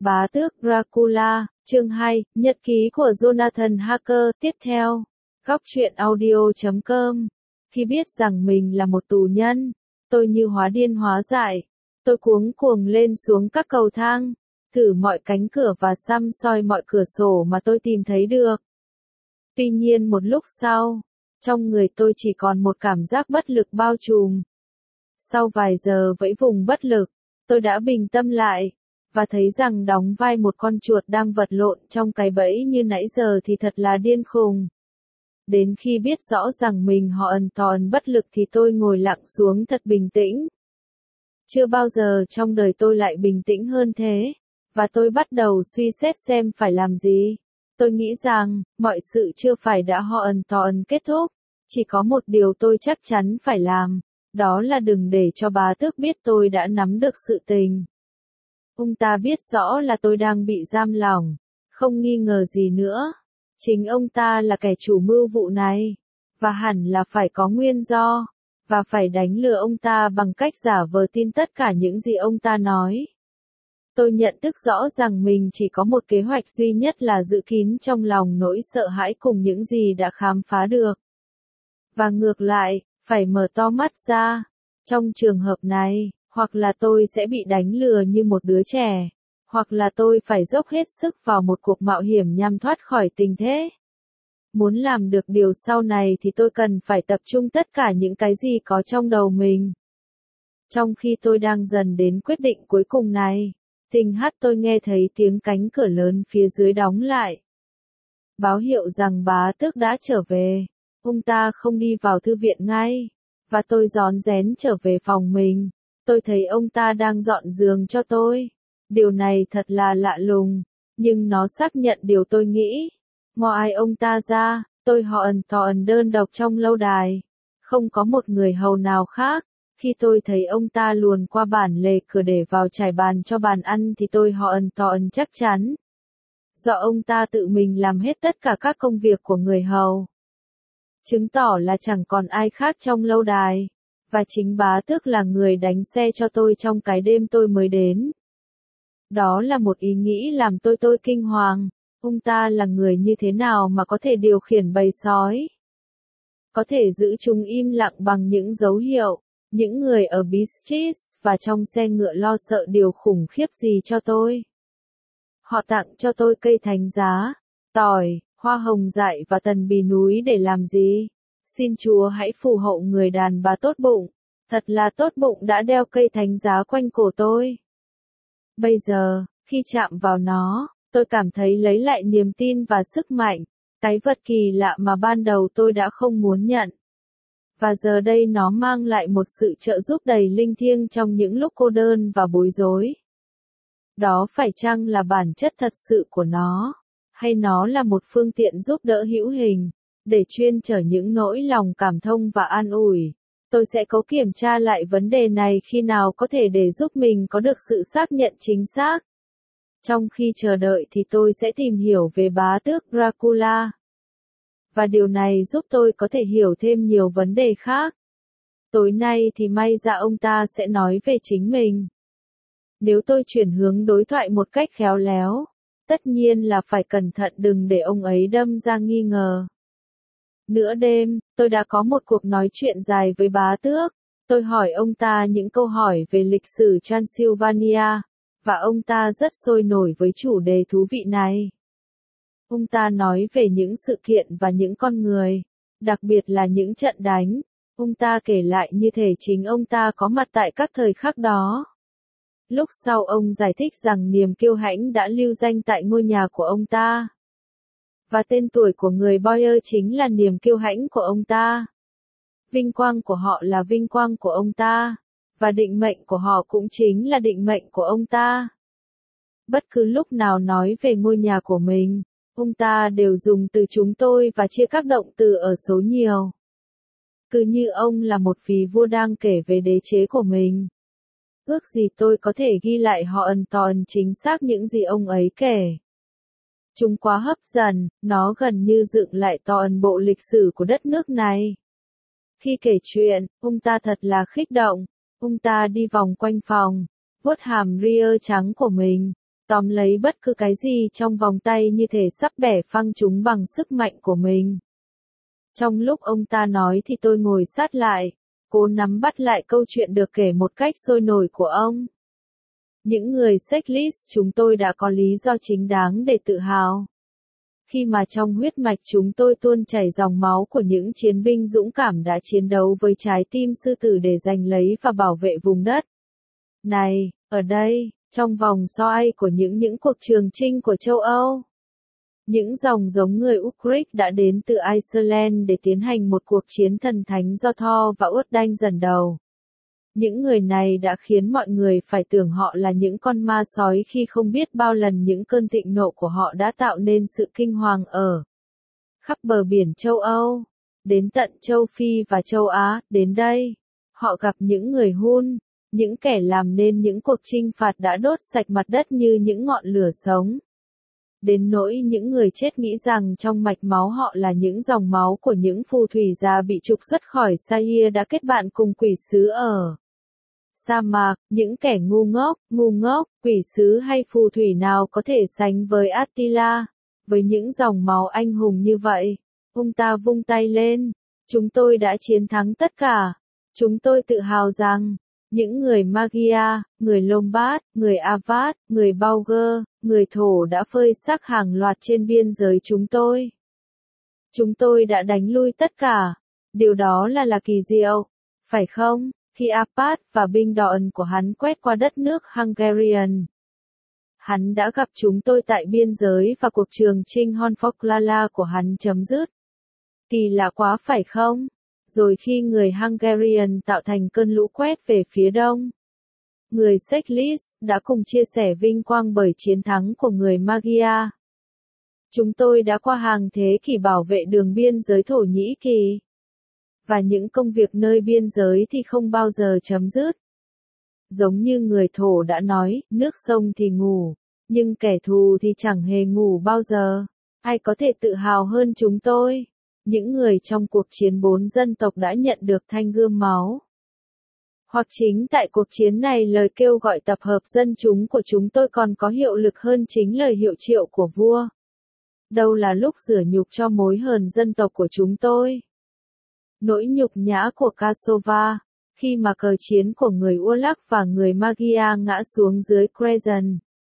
Bá tước Dracula, chương 2, nhật ký của Jonathan Harker, tiếp theo. Góc truyện audio.com. Khi biết rằng mình là một tù nhân, tôi như hóa điên hóa dại. Tôi cuống cuồng lên xuống các cầu thang, thử mọi cánh cửa và săm soi mọi cửa sổ mà tôi tìm thấy được. Tuy nhiên một lúc sau, trong người tôi chỉ còn một cảm giác bất lực bao trùm. Sau vài giờ vẫy vùng bất lực, tôi đã bình tâm lại, và thấy rằng đóng vai một con chuột đang vật lộn trong cái bẫy như nãy giờ thì thật là điên khùng. Đến khi biết rõ rằng mình hoàn toàn bất lực thì tôi ngồi lặng xuống thật bình tĩnh. Chưa bao giờ trong đời tôi lại bình tĩnh hơn thế, và tôi bắt đầu suy xét xem phải làm gì. Tôi nghĩ rằng, mọi sự chưa phải đã hoàn toàn kết thúc, chỉ có một điều tôi chắc chắn phải làm, đó là đừng để cho bá tước biết tôi đã nắm được sự tình. Ông ta biết rõ là tôi đang bị giam lỏng, không nghi ngờ gì nữa. Chính ông ta là kẻ chủ mưu vụ này, và hẳn là phải có nguyên do, và phải đánh lừa ông ta bằng cách giả vờ tin tất cả những gì ông ta nói. Tôi nhận thức rõ rằng mình chỉ có một kế hoạch duy nhất là giữ kín trong lòng nỗi sợ hãi cùng những gì đã khám phá được. Và ngược lại, phải mở to mắt ra. Trong trường hợp này, hoặc là tôi sẽ bị đánh lừa như một đứa trẻ, hoặc là tôi phải dốc hết sức vào một cuộc mạo hiểm nhằm thoát khỏi tình thế. Muốn làm được điều sau này thì tôi cần phải tập trung tất cả những cái gì có trong đầu mình. Trong khi tôi đang dần đến quyết định cuối cùng này, thình hắt tôi nghe thấy tiếng cánh cửa lớn phía dưới đóng lại. Báo hiệu rằng bá tước đã trở về. Ông ta không đi vào thư viện ngay, và tôi rón rén trở về phòng mình. Tôi thấy ông ta đang dọn giường cho tôi. Điều này thật là lạ lùng, nhưng nó xác nhận điều tôi nghĩ. Ngoài ông ta ra, tôi hoàn toàn đơn độc trong lâu đài. Không có một người hầu nào khác. Khi tôi thấy ông ta luồn qua bản lề cửa để vào trải bàn cho bàn ăn thì tôi hoàn toàn chắc chắn. Do ông ta tự mình làm hết tất cả các công việc của người hầu. Chứng tỏ là chẳng còn ai khác trong lâu đài. Và chính bá tước là người đánh xe cho tôi trong cái đêm tôi mới đến. Đó là một ý nghĩ làm tôi kinh hoàng. Ông ta là người như thế nào mà có thể điều khiển bầy sói? Có thể giữ chúng im lặng bằng những dấu hiệu. Những người ở Beaches và trong xe ngựa lo sợ điều khủng khiếp gì cho tôi. Họ tặng cho tôi cây thánh giá, tỏi, hoa hồng dại và tần bì núi để làm gì? Xin Chúa hãy phù hộ người đàn bà tốt bụng. Thật là tốt bụng đã đeo cây thánh giá quanh cổ tôi. Bây giờ, khi chạm vào nó, tôi cảm thấy lấy lại niềm tin và sức mạnh, cái vật kỳ lạ mà ban đầu tôi đã không muốn nhận. Và giờ đây nó mang lại một sự trợ giúp đầy linh thiêng trong những lúc cô đơn và bối rối. Đó phải chăng là bản chất thật sự của nó, hay nó là một phương tiện giúp đỡ hữu hình, để chuyên chở những nỗi lòng cảm thông và an ủi? Tôi sẽ cố kiểm tra lại vấn đề này khi nào có thể để giúp mình có được sự xác nhận chính xác. Trong khi chờ đợi thì tôi sẽ tìm hiểu về bá tước Dracula. Và điều này giúp tôi có thể hiểu thêm nhiều vấn đề khác. Tối nay thì may ra ông ta sẽ nói về chính mình. Nếu tôi chuyển hướng đối thoại một cách khéo léo, tất nhiên là phải cẩn thận đừng để ông ấy đâm ra nghi ngờ. Nửa đêm, tôi đã có một cuộc nói chuyện dài với bá tước. Tôi hỏi ông ta những câu hỏi về lịch sử Transylvania, và ông ta rất sôi nổi với chủ đề thú vị này. Ông ta nói về những sự kiện và những con người, đặc biệt là những trận đánh. Ông ta kể lại như thể chính ông ta có mặt tại các thời khắc đó. Lúc sau ông giải thích rằng niềm kiêu hãnh đã lưu danh tại ngôi nhà của ông ta. Và tên tuổi của người Boyer chính là niềm kiêu hãnh của ông ta. Vinh quang của họ là vinh quang của ông ta. Và định mệnh của họ cũng chính là định mệnh của ông ta. Bất cứ lúc nào nói về ngôi nhà của mình, ông ta đều dùng từ chúng tôi và chia các động từ ở số nhiều. Cứ như ông là một vị vua đang kể về đế chế của mình. Ước gì tôi có thể ghi lại hoàn toàn chính xác những gì ông ấy kể. Chúng quá hấp dẫn, nó gần như dựng lại toàn bộ lịch sử của đất nước này. Khi kể chuyện, ông ta thật là khích động. Ông ta đi vòng quanh phòng, vuốt hàm ria trắng của mình, tóm lấy bất cứ cái gì trong vòng tay như thể sắp bẻ phăng chúng bằng sức mạnh của mình. Trong lúc ông ta nói thì tôi ngồi sát lại, cố nắm bắt lại câu chuyện được kể một cách sôi nổi của ông. Những người checklist chúng tôi đã có lý do chính đáng để tự hào. Khi mà trong huyết mạch chúng tôi tuôn chảy dòng máu của những chiến binh dũng cảm đã chiến đấu với trái tim sư tử để giành lấy và bảo vệ vùng đất này, ở đây, trong vòng xoay của những cuộc trường chinh của châu Âu. Những dòng giống người Ukrik đã đến từ Iceland để tiến hành một cuộc chiến thần thánh do Thor và Odin dẫn đầu. Những người này đã khiến mọi người phải tưởng họ là những con ma sói khi không biết bao lần những cơn thịnh nộ của họ đã tạo nên sự kinh hoàng ở khắp bờ biển châu Âu, đến tận châu Phi và châu Á. Đến đây, họ gặp những người Hun, những kẻ làm nên những cuộc chinh phạt đã đốt sạch mặt đất như những ngọn lửa sống. Đến nỗi những người chết nghĩ rằng trong mạch máu họ là những dòng máu của những phù thủy già bị trục xuất khỏi Zaire đã kết bạn cùng quỷ sứ ở sa mạc. Những kẻ ngu ngốc, quỷ sứ hay phù thủy nào có thể sánh với Attila, với những dòng máu anh hùng như vậy. Ông ta vung tay lên, chúng tôi đã chiến thắng tất cả. Chúng tôi tự hào rằng, những người Magyar, người Lombard, người Avar, người Bulgar, người Thổ đã phơi xác hàng loạt trên biên giới chúng tôi. Chúng tôi đã đánh lui tất cả. Điều đó là kỳ diệu, phải không? Khi Apat và binh đoàn của hắn quét qua đất nước Hungarian, hắn đã gặp chúng tôi tại biên giới và cuộc trường chinh Honfoglalar của hắn chấm dứt. Kỳ lạ quá phải không? Rồi khi người Hungarian tạo thành cơn lũ quét về phía đông, người checklist đã cùng chia sẻ vinh quang bởi chiến thắng của người Magyar. Chúng tôi đã qua hàng thế kỷ bảo vệ đường biên giới Thổ Nhĩ Kỳ. Và những công việc nơi biên giới thì không bao giờ chấm dứt. Giống như người Thổ đã nói, nước sông thì ngủ, nhưng kẻ thù thì chẳng hề ngủ bao giờ. Ai có thể tự hào hơn chúng tôi? Những người trong cuộc chiến 4 dân tộc đã nhận được thanh gươm máu. Hoặc chính tại cuộc chiến này lời kêu gọi tập hợp dân chúng của chúng tôi còn có hiệu lực hơn chính lời hiệu triệu của vua. Đâu là lúc rửa nhục cho mối hờn dân tộc của chúng tôi. Nỗi nhục nhã của Kosova, khi mà cờ chiến của người Ulak và người Magyar ngã xuống dưới Crescent.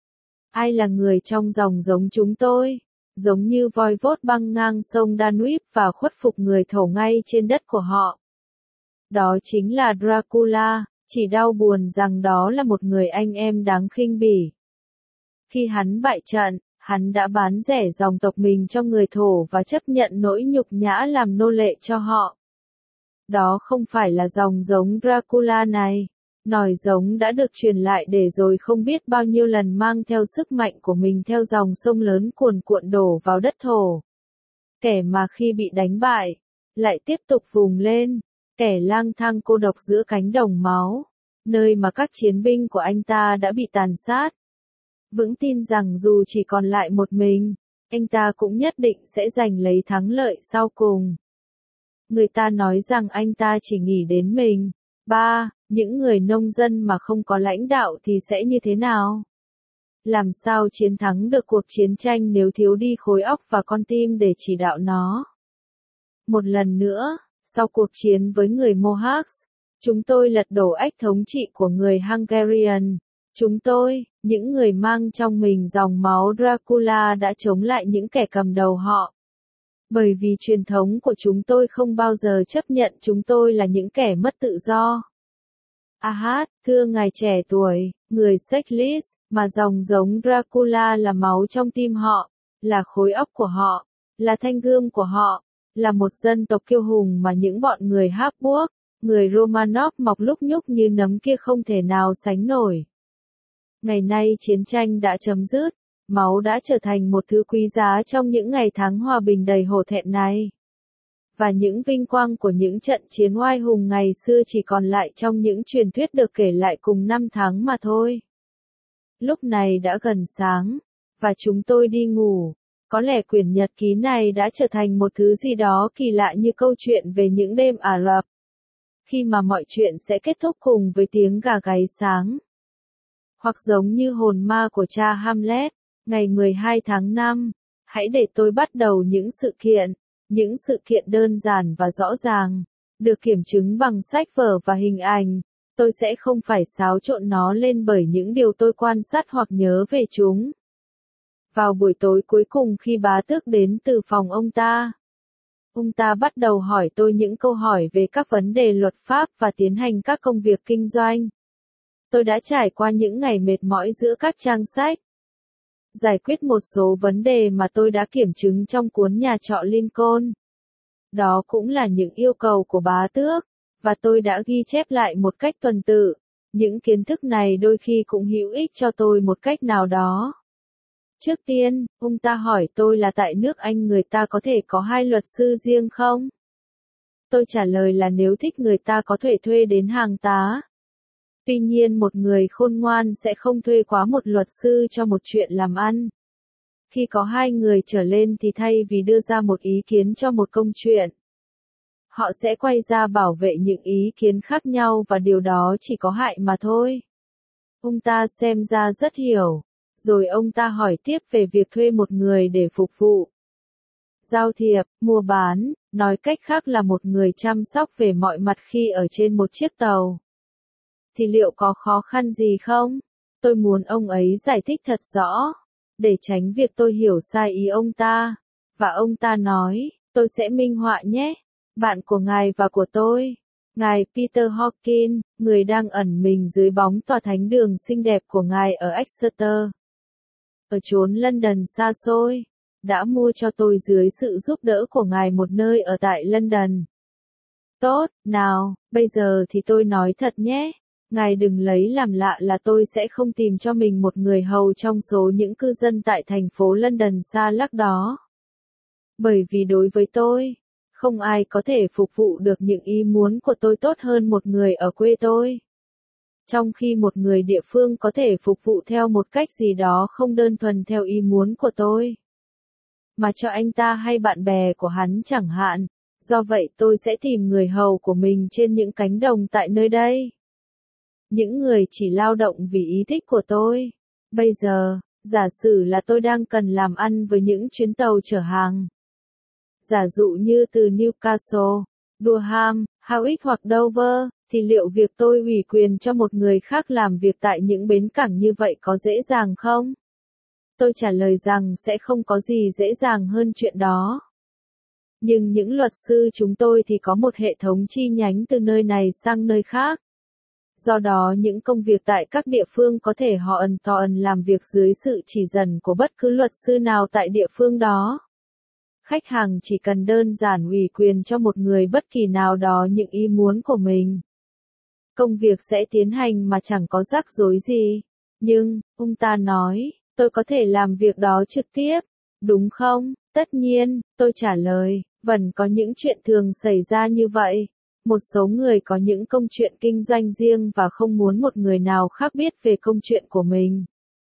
Ai là người trong dòng giống chúng tôi, giống như Voivod băng ngang sông Danube và khuất phục người Thổ ngay trên đất của họ. Đó chính là Dracula, chỉ đau buồn rằng đó là một người anh em đáng khinh bỉ. Khi hắn bại trận, hắn đã bán rẻ dòng tộc mình cho người Thổ và chấp nhận nỗi nhục nhã làm nô lệ cho họ. Đó không phải là dòng giống Dracula này. Nòi giống đã được truyền lại để rồi không biết bao nhiêu lần mang theo sức mạnh của mình theo dòng sông lớn cuồn cuộn đổ vào đất Thổ. Kẻ mà khi bị đánh bại, lại tiếp tục vùng lên, kẻ lang thang cô độc giữa cánh đồng máu, nơi mà các chiến binh của anh ta đã bị tàn sát. Vững tin rằng dù chỉ còn lại một mình, anh ta cũng nhất định sẽ giành lấy thắng lợi sau cùng. Người ta nói rằng anh ta chỉ nghĩ đến mình. Những người nông dân mà không có lãnh đạo thì sẽ như thế nào? Làm sao chiến thắng được cuộc chiến tranh nếu thiếu đi khối óc và con tim để chỉ đạo nó? Một lần nữa, sau cuộc chiến với người Mohawks, chúng tôi lật đổ ách thống trị của người Hungarian. Chúng tôi, những người mang trong mình dòng máu Dracula đã chống lại những kẻ cầm đầu họ. Bởi vì truyền thống của chúng tôi không bao giờ chấp nhận chúng tôi là những kẻ mất tự do. Thưa ngài trẻ tuổi, người checklist, mà dòng giống Dracula là máu trong tim họ, là khối óc của họ, là thanh gươm của họ, là một dân tộc kiêu hùng mà những bọn người Habsburg, người Romanov mọc lúc nhúc như nấm kia không thể nào sánh nổi. Ngày nay chiến tranh đã chấm dứt, máu đã trở thành một thứ quý giá trong những ngày tháng hòa bình đầy hổ thẹn này. Và những vinh quang của những trận chiến oai hùng ngày xưa chỉ còn lại trong những truyền thuyết được kể lại cùng năm tháng mà thôi. Lúc này đã gần sáng, và chúng tôi đi ngủ. Có lẽ quyển nhật ký này đã trở thành một thứ gì đó kỳ lạ như câu chuyện về những đêm Ả Rập. Khi mà mọi chuyện sẽ kết thúc cùng với tiếng gà gáy sáng. Hoặc giống như hồn ma của cha Hamlet, ngày 12 tháng 5, hãy để tôi bắt đầu những sự kiện đơn giản và rõ ràng, được kiểm chứng bằng sách vở và hình ảnh. Tôi sẽ không phải xáo trộn nó lên bởi những điều tôi quan sát hoặc nhớ về chúng. Vào buổi tối cuối cùng khi bá tước đến từ phòng ông ta bắt đầu hỏi tôi những câu hỏi về các vấn đề luật pháp và tiến hành các công việc kinh doanh. Tôi đã trải qua những ngày mệt mỏi giữa các trang sách, giải quyết một số vấn đề mà tôi đã kiểm chứng trong cuốn Nhà trọ Lincoln. Đó cũng là những yêu cầu của bá tước, và tôi đã ghi chép lại một cách tuần tự. Những kiến thức này đôi khi cũng hữu ích cho tôi một cách nào đó. Trước tiên, ông ta hỏi tôi là tại nước Anh người ta có thể có 2 luật sư riêng không? Tôi trả lời là nếu thích người ta có thể thuê đến hàng tá. Tuy nhiên một người khôn ngoan sẽ không thuê quá một luật sư cho một chuyện làm ăn. Khi có 2 người trở lên thì thay vì đưa ra một ý kiến cho một công chuyện, họ sẽ quay ra bảo vệ những ý kiến khác nhau và điều đó chỉ có hại mà thôi. Ông ta xem ra rất hiểu. Rồi ông ta hỏi tiếp về việc thuê một người để phục vụ giao thiệp, mua bán, nói cách khác là một người chăm sóc về mọi mặt khi ở trên một chiếc tàu. Thì liệu có khó khăn gì không? Tôi muốn ông ấy giải thích thật rõ, để tránh việc tôi hiểu sai ý ông ta. Và ông ta nói, tôi sẽ minh họa nhé. Bạn của ngài và của tôi, ngài Peter Hawkins, người đang ẩn mình dưới bóng tòa thánh đường xinh đẹp của ngài ở Exeter, ở chốn London xa xôi, đã mua cho tôi dưới sự giúp đỡ của ngài một nơi ở tại London. Tốt, nào, bây giờ thì tôi nói thật nhé. Ngài đừng lấy làm lạ là tôi sẽ không tìm cho mình một người hầu trong số những cư dân tại thành phố London xa lắc đó. Bởi vì đối với tôi, không ai có thể phục vụ được những ý muốn của tôi tốt hơn một người ở quê tôi. Trong khi một người địa phương có thể phục vụ theo một cách gì đó không đơn thuần theo ý muốn của tôi, mà cho anh ta hay bạn bè của hắn chẳng hạn. Do vậy tôi sẽ tìm người hầu của mình trên những cánh đồng tại nơi đây. Những người chỉ lao động vì ý thích của tôi. Bây giờ, giả sử là tôi đang cần làm ăn với những chuyến tàu chở hàng. Giả dụ như từ Newcastle, Durham, Harwich hoặc Dover, thì liệu việc tôi ủy quyền cho một người khác làm việc tại những bến cảng như vậy có dễ dàng không? Tôi trả lời rằng sẽ không có gì dễ dàng hơn chuyện đó. Nhưng những luật sư chúng tôi thì có một hệ thống chi nhánh từ nơi này sang nơi khác. Do đó những công việc tại các địa phương có thể họ làm việc dưới sự chỉ dẫn của bất cứ luật sư nào tại địa phương đó. Khách hàng chỉ cần đơn giản ủy quyền cho một người bất kỳ nào đó những ý muốn của mình. Công việc sẽ tiến hành mà chẳng có rắc rối gì. Nhưng, ông ta nói, tôi có thể làm việc đó trực tiếp, đúng không? Tất nhiên, tôi trả lời, vẫn có những chuyện thường xảy ra như vậy. Một số người có những công chuyện kinh doanh riêng và không muốn một người nào khác biết về công chuyện của mình.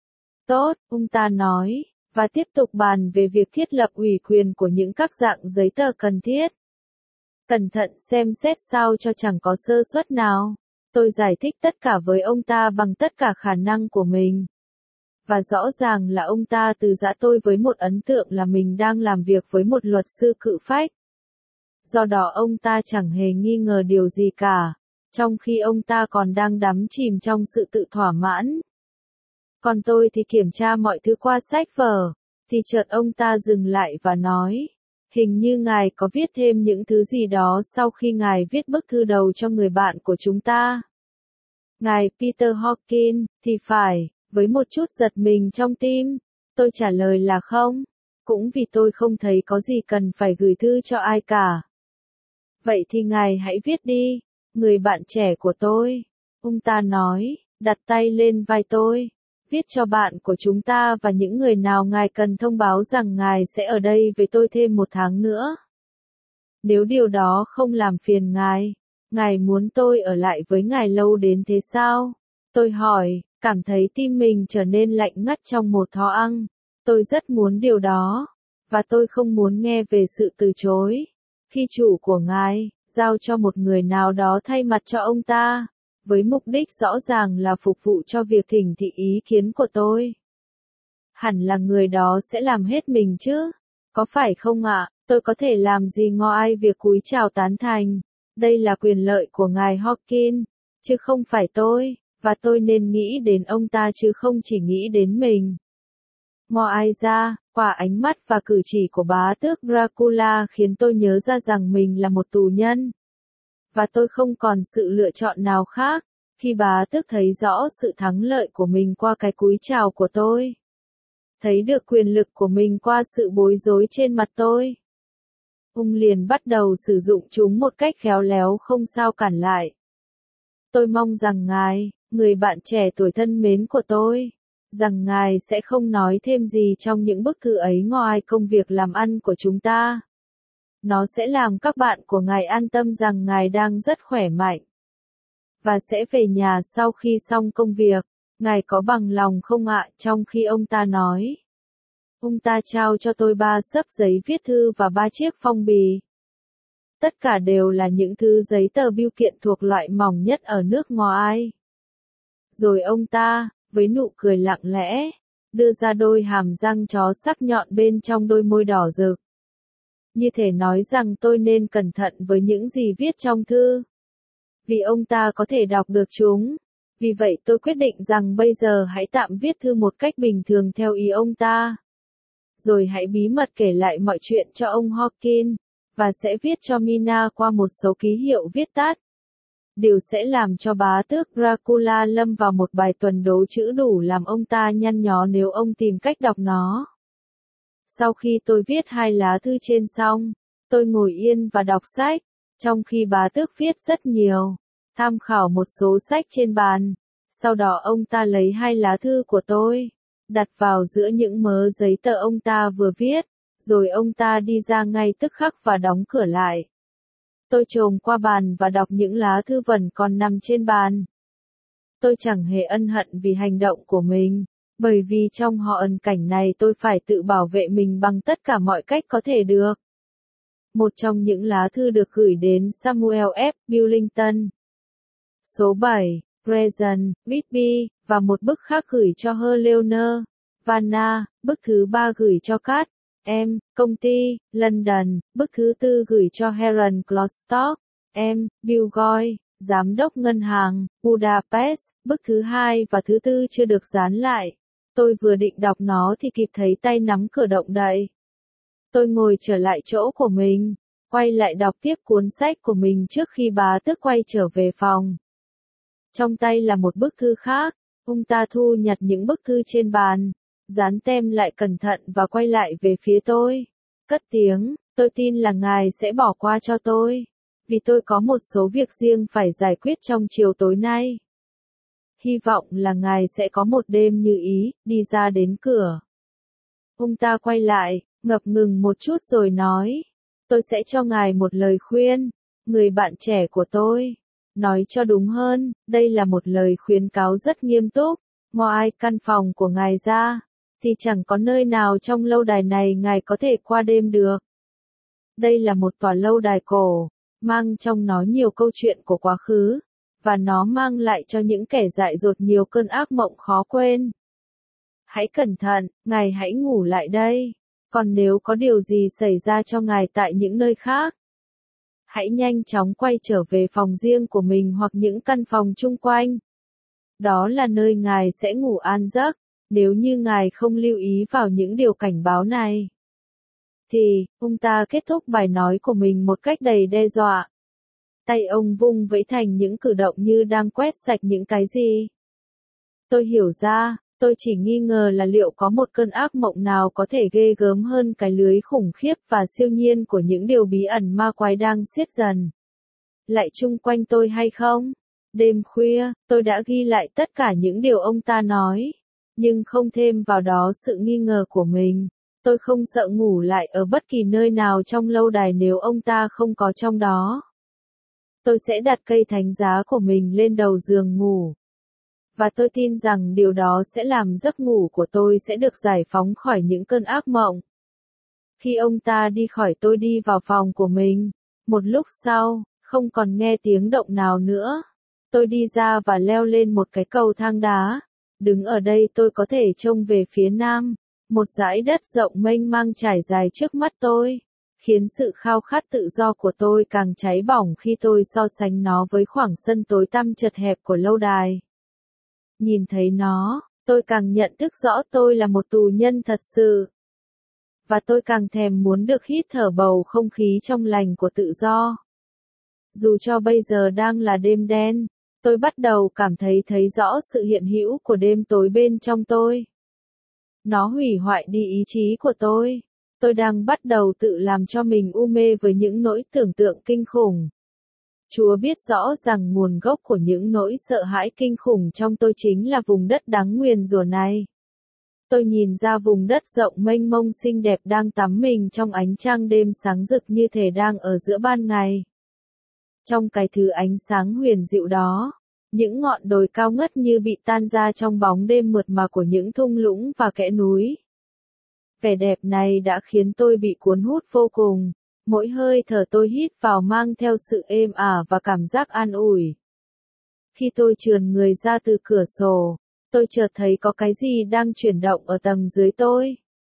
Tốt, ông ta nói, và tiếp tục bàn về việc thiết lập ủy quyền của những các dạng giấy tờ cần thiết. Cẩn thận xem xét sao cho chẳng có sơ suất nào. Tôi giải thích tất cả với ông ta bằng tất cả khả năng của mình. Và rõ ràng là ông ta từ giã tôi với một ấn tượng là mình đang làm việc với một luật sư cự phách. Do đó ông ta chẳng hề nghi ngờ điều gì cả, trong khi ông ta còn đang đắm chìm trong sự tự thỏa mãn. Còn tôi thì kiểm tra mọi thứ qua sách vở, thì chợt ông ta dừng lại và nói, hình như ngài có viết thêm những thứ gì đó sau khi ngài viết bức thư đầu cho người bạn của chúng ta. Ngài Peter Hawkins, thì phải, với một chút giật mình trong tim, tôi trả lời là không, cũng vì tôi không thấy có gì cần phải gửi thư cho ai cả. Vậy thì ngài hãy viết đi, người bạn trẻ của tôi. Ông ta nói, đặt tay lên vai tôi. Viết cho bạn của chúng ta và những người nào ngài cần thông báo rằng ngài sẽ ở đây với tôi thêm 1 tháng nữa. Nếu điều đó không làm phiền ngài muốn tôi ở lại với ngài lâu đến thế sao? Tôi hỏi, cảm thấy tim mình trở nên lạnh ngắt trong một thó ăng. Tôi rất muốn điều đó, và tôi không muốn nghe về sự từ chối. Khi chủ của ngài giao cho một người nào đó thay mặt cho ông ta, với mục đích rõ ràng là phục vụ cho việc thỉnh thị ý kiến của tôi. Hẳn là người đó sẽ làm hết mình chứ, có phải không ạ? Tôi có thể làm gì ngoài việc cúi chào tán thành. Đây là quyền lợi của ngài Hawkins, chứ không phải tôi, và tôi nên nghĩ đến ông ta chứ không chỉ nghĩ đến mình. Ngoài ra, qua ánh mắt và cử chỉ của bá tước Dracula khiến tôi nhớ ra rằng mình là một tù nhân. Và tôi không còn sự lựa chọn nào khác, khi bá tước thấy rõ sự thắng lợi của mình qua cái cúi chào của tôi. Thấy được quyền lực của mình qua sự bối rối trên mặt tôi. Ông liền bắt đầu sử dụng chúng một cách khéo léo không sao cản lại. Tôi mong rằng ngài, người bạn trẻ tuổi thân mến của tôi, rằng ngài sẽ không nói thêm gì trong những bức thư ấy ngoài công việc làm ăn của chúng ta. Nó sẽ làm các bạn của ngài an tâm rằng ngài đang rất khỏe mạnh. Và sẽ về nhà sau khi xong công việc. Ngài có bằng lòng không ạ? Trong khi ông ta nói. Ông ta trao cho tôi 3 xấp giấy viết thư và 3 chiếc phong bì. Tất cả đều là những thứ giấy tờ bưu kiện thuộc loại mỏng nhất ở nước ngoài. Rồi ông ta, với nụ cười lặng lẽ, đưa ra đôi hàm răng chó sắc nhọn bên trong đôi môi đỏ rực. Như thể nói rằng tôi nên cẩn thận với những gì viết trong thư. Vì ông ta có thể đọc được chúng. Vì vậy tôi quyết định rằng bây giờ hãy tạm viết thư một cách bình thường theo ý ông ta. Rồi hãy bí mật kể lại mọi chuyện cho ông Hawkins, và sẽ viết cho Mina qua một số ký hiệu viết tắt. Điều sẽ làm cho bá tước Dracula lâm vào một bài tuần đố chữ đủ làm ông ta nhăn nhó nếu ông tìm cách đọc nó. Sau khi tôi viết 2 lá thư trên xong, tôi ngồi yên và đọc sách, trong khi bá tước viết rất nhiều, tham khảo một số sách trên bàn. Sau đó ông ta lấy 2 lá thư của tôi, đặt vào giữa những mớ giấy tờ ông ta vừa viết, rồi ông ta đi ra ngay tức khắc và đóng cửa lại. Tôi chồm qua bàn và đọc những lá thư vẫn còn nằm trên bàn. Tôi chẳng hề ân hận vì hành động của mình, bởi vì trong hoàn cảnh này tôi phải tự bảo vệ mình bằng tất cả mọi cách có thể được. Một trong những lá thư được gửi đến Samuel F. Billington. Số 7, Crescent, Whitby, và một bức khác gửi cho Helena, Vanna, bức thứ 3 gửi cho Kat, em, công ty, London, bức thứ 4 gửi cho Heron Clostock, em, Bilgoy, giám đốc ngân hàng, Budapest, bức thứ 2 và thứ 4 chưa được dán lại. Tôi vừa định đọc nó thì kịp thấy tay nắm cửa động đậy. Tôi ngồi trở lại chỗ của mình, quay lại đọc tiếp cuốn sách của mình trước khi bá tước quay trở về phòng. Trong tay là một bức thư khác, ông ta thu nhặt những bức thư trên bàn, dán tem lại cẩn thận và quay lại về phía tôi. Cất tiếng, tôi tin là ngài sẽ bỏ qua cho tôi, vì tôi có một số việc riêng phải giải quyết trong chiều tối nay. Hy vọng là ngài sẽ có một đêm như ý, đi ra đến cửa. Ông ta quay lại, ngập ngừng một chút rồi nói, tôi sẽ cho ngài một lời khuyên, người bạn trẻ của tôi. Nói cho đúng hơn, đây là một lời khuyến cáo rất nghiêm túc. Ngoài căn phòng của ngài ra, thì chẳng có nơi nào trong lâu đài này ngài có thể qua đêm được. Đây là một tòa lâu đài cổ, mang trong nó nhiều câu chuyện của quá khứ, và nó mang lại cho những kẻ dại dột nhiều cơn ác mộng khó quên. Hãy cẩn thận, ngài hãy ngủ lại đây. Còn nếu có điều gì xảy ra cho ngài tại những nơi khác, hãy nhanh chóng quay trở về phòng riêng của mình hoặc những căn phòng chung quanh. Đó là nơi ngài sẽ ngủ an giấc, nếu như ngài không lưu ý vào những điều cảnh báo này. Thì, ông ta kết thúc bài nói của mình một cách đầy đe dọa. Tay ông vung vẫy thành những cử động như đang quét sạch những cái gì. Tôi hiểu ra, tôi chỉ nghi ngờ là liệu có một cơn ác mộng nào có thể ghê gớm hơn cái lưới khủng khiếp và siêu nhiên của những điều bí ẩn ma quái đang siết dần lại chung quanh tôi hay không? Đêm khuya, tôi đã ghi lại tất cả những điều ông ta nói, nhưng không thêm vào đó sự nghi ngờ của mình. Tôi không sợ ngủ lại ở bất kỳ nơi nào trong lâu đài nếu ông ta không có trong đó. Tôi sẽ đặt cây thánh giá của mình lên đầu giường ngủ. Và tôi tin rằng điều đó sẽ làm giấc ngủ của tôi sẽ được giải phóng khỏi những cơn ác mộng. Khi ông ta đi khỏi tôi đi vào phòng của mình. Một lúc sau, không còn nghe tiếng động nào nữa. Tôi đi ra và leo lên một cái cầu thang đá. Đứng ở đây tôi có thể trông về phía nam, một dải đất rộng mênh mang trải dài trước mắt tôi, khiến sự khao khát tự do của tôi càng cháy bỏng khi tôi so sánh nó với khoảng sân tối tăm chật hẹp của lâu đài. Nhìn thấy nó, tôi càng nhận thức rõ tôi là một tù nhân thật sự. Và tôi càng thèm muốn được hít thở bầu không khí trong lành của tự do. Dù cho bây giờ đang là đêm đen, tôi bắt đầu cảm thấy rõ sự hiện hữu của đêm tối bên trong tôi. Nó hủy hoại đi ý chí của tôi. Tôi đang bắt đầu tự làm cho mình u mê với những nỗi tưởng tượng kinh khủng. Chúa biết rõ rằng nguồn gốc của những nỗi sợ hãi kinh khủng trong tôi chính là vùng đất đáng nguyền rủa này. Tôi nhìn ra vùng đất rộng mênh mông xinh đẹp đang tắm mình trong ánh trăng đêm sáng rực như thể đang ở giữa ban ngày. Trong cái thứ ánh sáng huyền dịu đó, những ngọn đồi cao ngất như bị tan ra trong bóng đêm mượt mà của những thung lũng và kẽ núi. Vẻ đẹp này đã khiến tôi bị cuốn hút vô cùng, mỗi hơi thở tôi hít vào mang theo sự êm ả và cảm giác an ủi. Khi tôi trườn người ra từ cửa sổ, tôi chợt thấy có cái gì đang chuyển động ở tầng dưới tôi.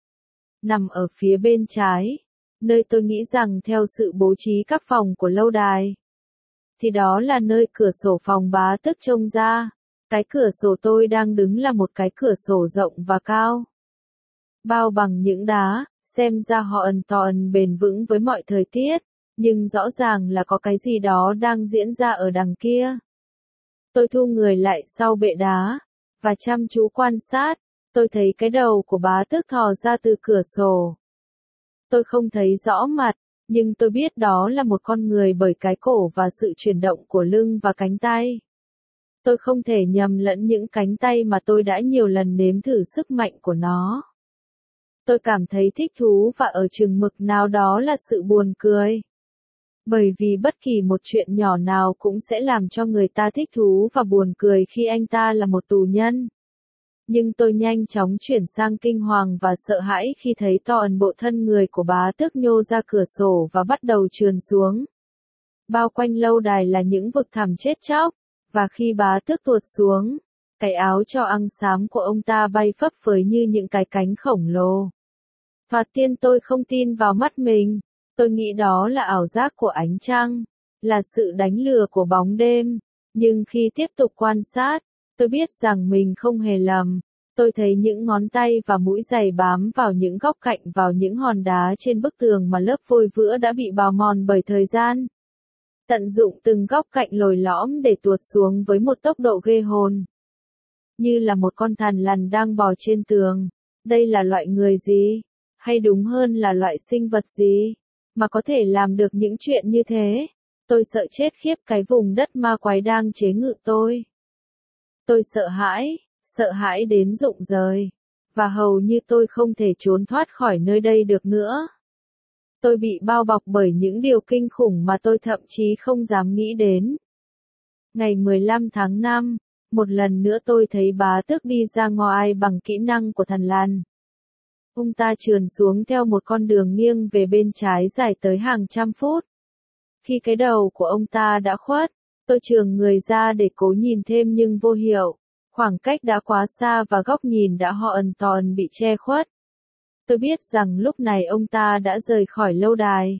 Nằm ở phía bên trái, nơi tôi nghĩ rằng theo sự bố trí các phòng của lâu đài, thì đó là nơi cửa sổ phòng bá tước trông ra. Cái cửa sổ tôi đang đứng là một cái cửa sổ rộng và cao, bao bằng những đá, xem ra họ to bền vững với mọi thời tiết, nhưng rõ ràng là có cái gì đó đang diễn ra ở đằng kia. Tôi thu người lại sau bệ đá, và chăm chú quan sát, tôi thấy cái đầu của bá tước thò ra từ cửa sổ. Tôi không thấy rõ mặt, nhưng tôi biết đó là một con người bởi cái cổ và sự chuyển động của lưng và cánh tay. Tôi không thể nhầm lẫn những cánh tay mà tôi đã nhiều lần nếm thử sức mạnh của nó. Tôi cảm thấy thích thú và ở chừng mực nào đó là sự buồn cười. Bởi vì bất kỳ một chuyện nhỏ nào cũng sẽ làm cho người ta thích thú và buồn cười khi anh ta là một tù nhân. Nhưng tôi nhanh chóng chuyển sang kinh hoàng và sợ hãi khi thấy toàn bộ thân người của bá tước nhô ra cửa sổ và bắt đầu trườn xuống. Bao quanh lâu đài là những vực thẳm chết chóc, và khi bá tước tuột xuống, cái áo cho ăng xám của ông ta bay phấp phới như những cái cánh khổng lồ. Thoạt tiên tôi không tin vào mắt mình, tôi nghĩ đó là ảo giác của ánh trăng, là sự đánh lừa của bóng đêm, nhưng khi tiếp tục quan sát, tôi biết rằng mình không hề lầm. Tôi thấy những ngón tay và mũi giày bám vào những góc cạnh vào những hòn đá trên bức tường mà lớp vôi vữa đã bị bào mòn bởi thời gian. Tận dụng từng góc cạnh lồi lõm để tuột xuống với một tốc độ ghê hồn. Như là một con thằn lằn đang bò trên tường. Đây là loại người gì? Hay đúng hơn là loại sinh vật gì? Mà có thể làm được những chuyện như thế? Tôi sợ chết khiếp cái vùng đất ma quái đang chế ngự tôi. Tôi sợ hãi đến rụng rời. Và hầu như tôi không thể trốn thoát khỏi nơi đây được nữa. Tôi bị bao bọc bởi những điều kinh khủng mà tôi thậm chí không dám nghĩ đến. Ngày 15 tháng 5, một lần nữa tôi thấy bá tước đi ra ngoài bằng kỹ năng của thằn lằn. Ông ta trườn xuống theo một con đường nghiêng về bên trái dài tới hàng trăm phút. Khi cái đầu của ông ta đã khuất, tôi chườn người ra để cố nhìn thêm nhưng vô hiệu. Khoảng cách đã quá xa và góc nhìn đã hoàn toàn bị che khuất. Tôi biết rằng lúc này ông ta đã rời khỏi lâu đài.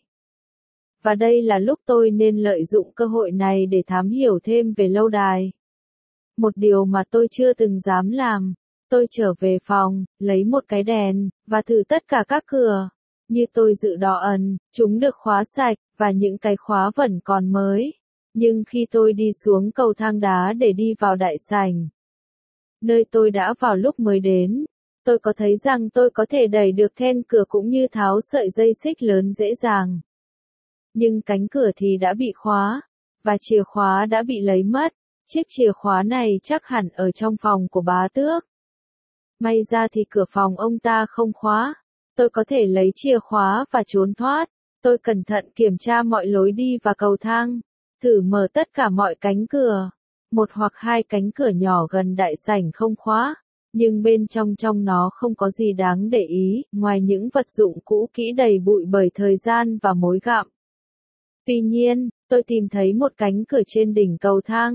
Và đây là lúc tôi nên lợi dụng cơ hội này để thám hiểu thêm về lâu đài. Một điều mà tôi chưa từng dám làm. Tôi trở về phòng, lấy một cái đèn, và thử tất cả các cửa. Như tôi dự đoán, chúng được khóa sạch, và những cái khóa vẫn còn mới. Nhưng khi tôi đi xuống cầu thang đá để đi vào đại sảnh, nơi tôi đã vào lúc mới đến, tôi có thấy rằng tôi có thể đẩy được then cửa cũng như tháo sợi dây xích lớn dễ dàng. Nhưng cánh cửa thì đã bị khóa, và chìa khóa đã bị lấy mất. Chiếc chìa khóa này chắc hẳn ở trong phòng của bá tước. May ra thì cửa phòng ông ta không khóa. Tôi có thể lấy chìa khóa và trốn thoát. Tôi cẩn thận kiểm tra mọi lối đi và cầu thang. Thử mở tất cả mọi cánh cửa. Một hoặc hai cánh cửa nhỏ gần đại sảnh không khóa. Nhưng bên trong nó không có gì đáng để ý, ngoài những vật dụng cũ kỹ đầy bụi bởi thời gian và mối gặm. Tuy nhiên, tôi tìm thấy một cánh cửa trên đỉnh cầu thang.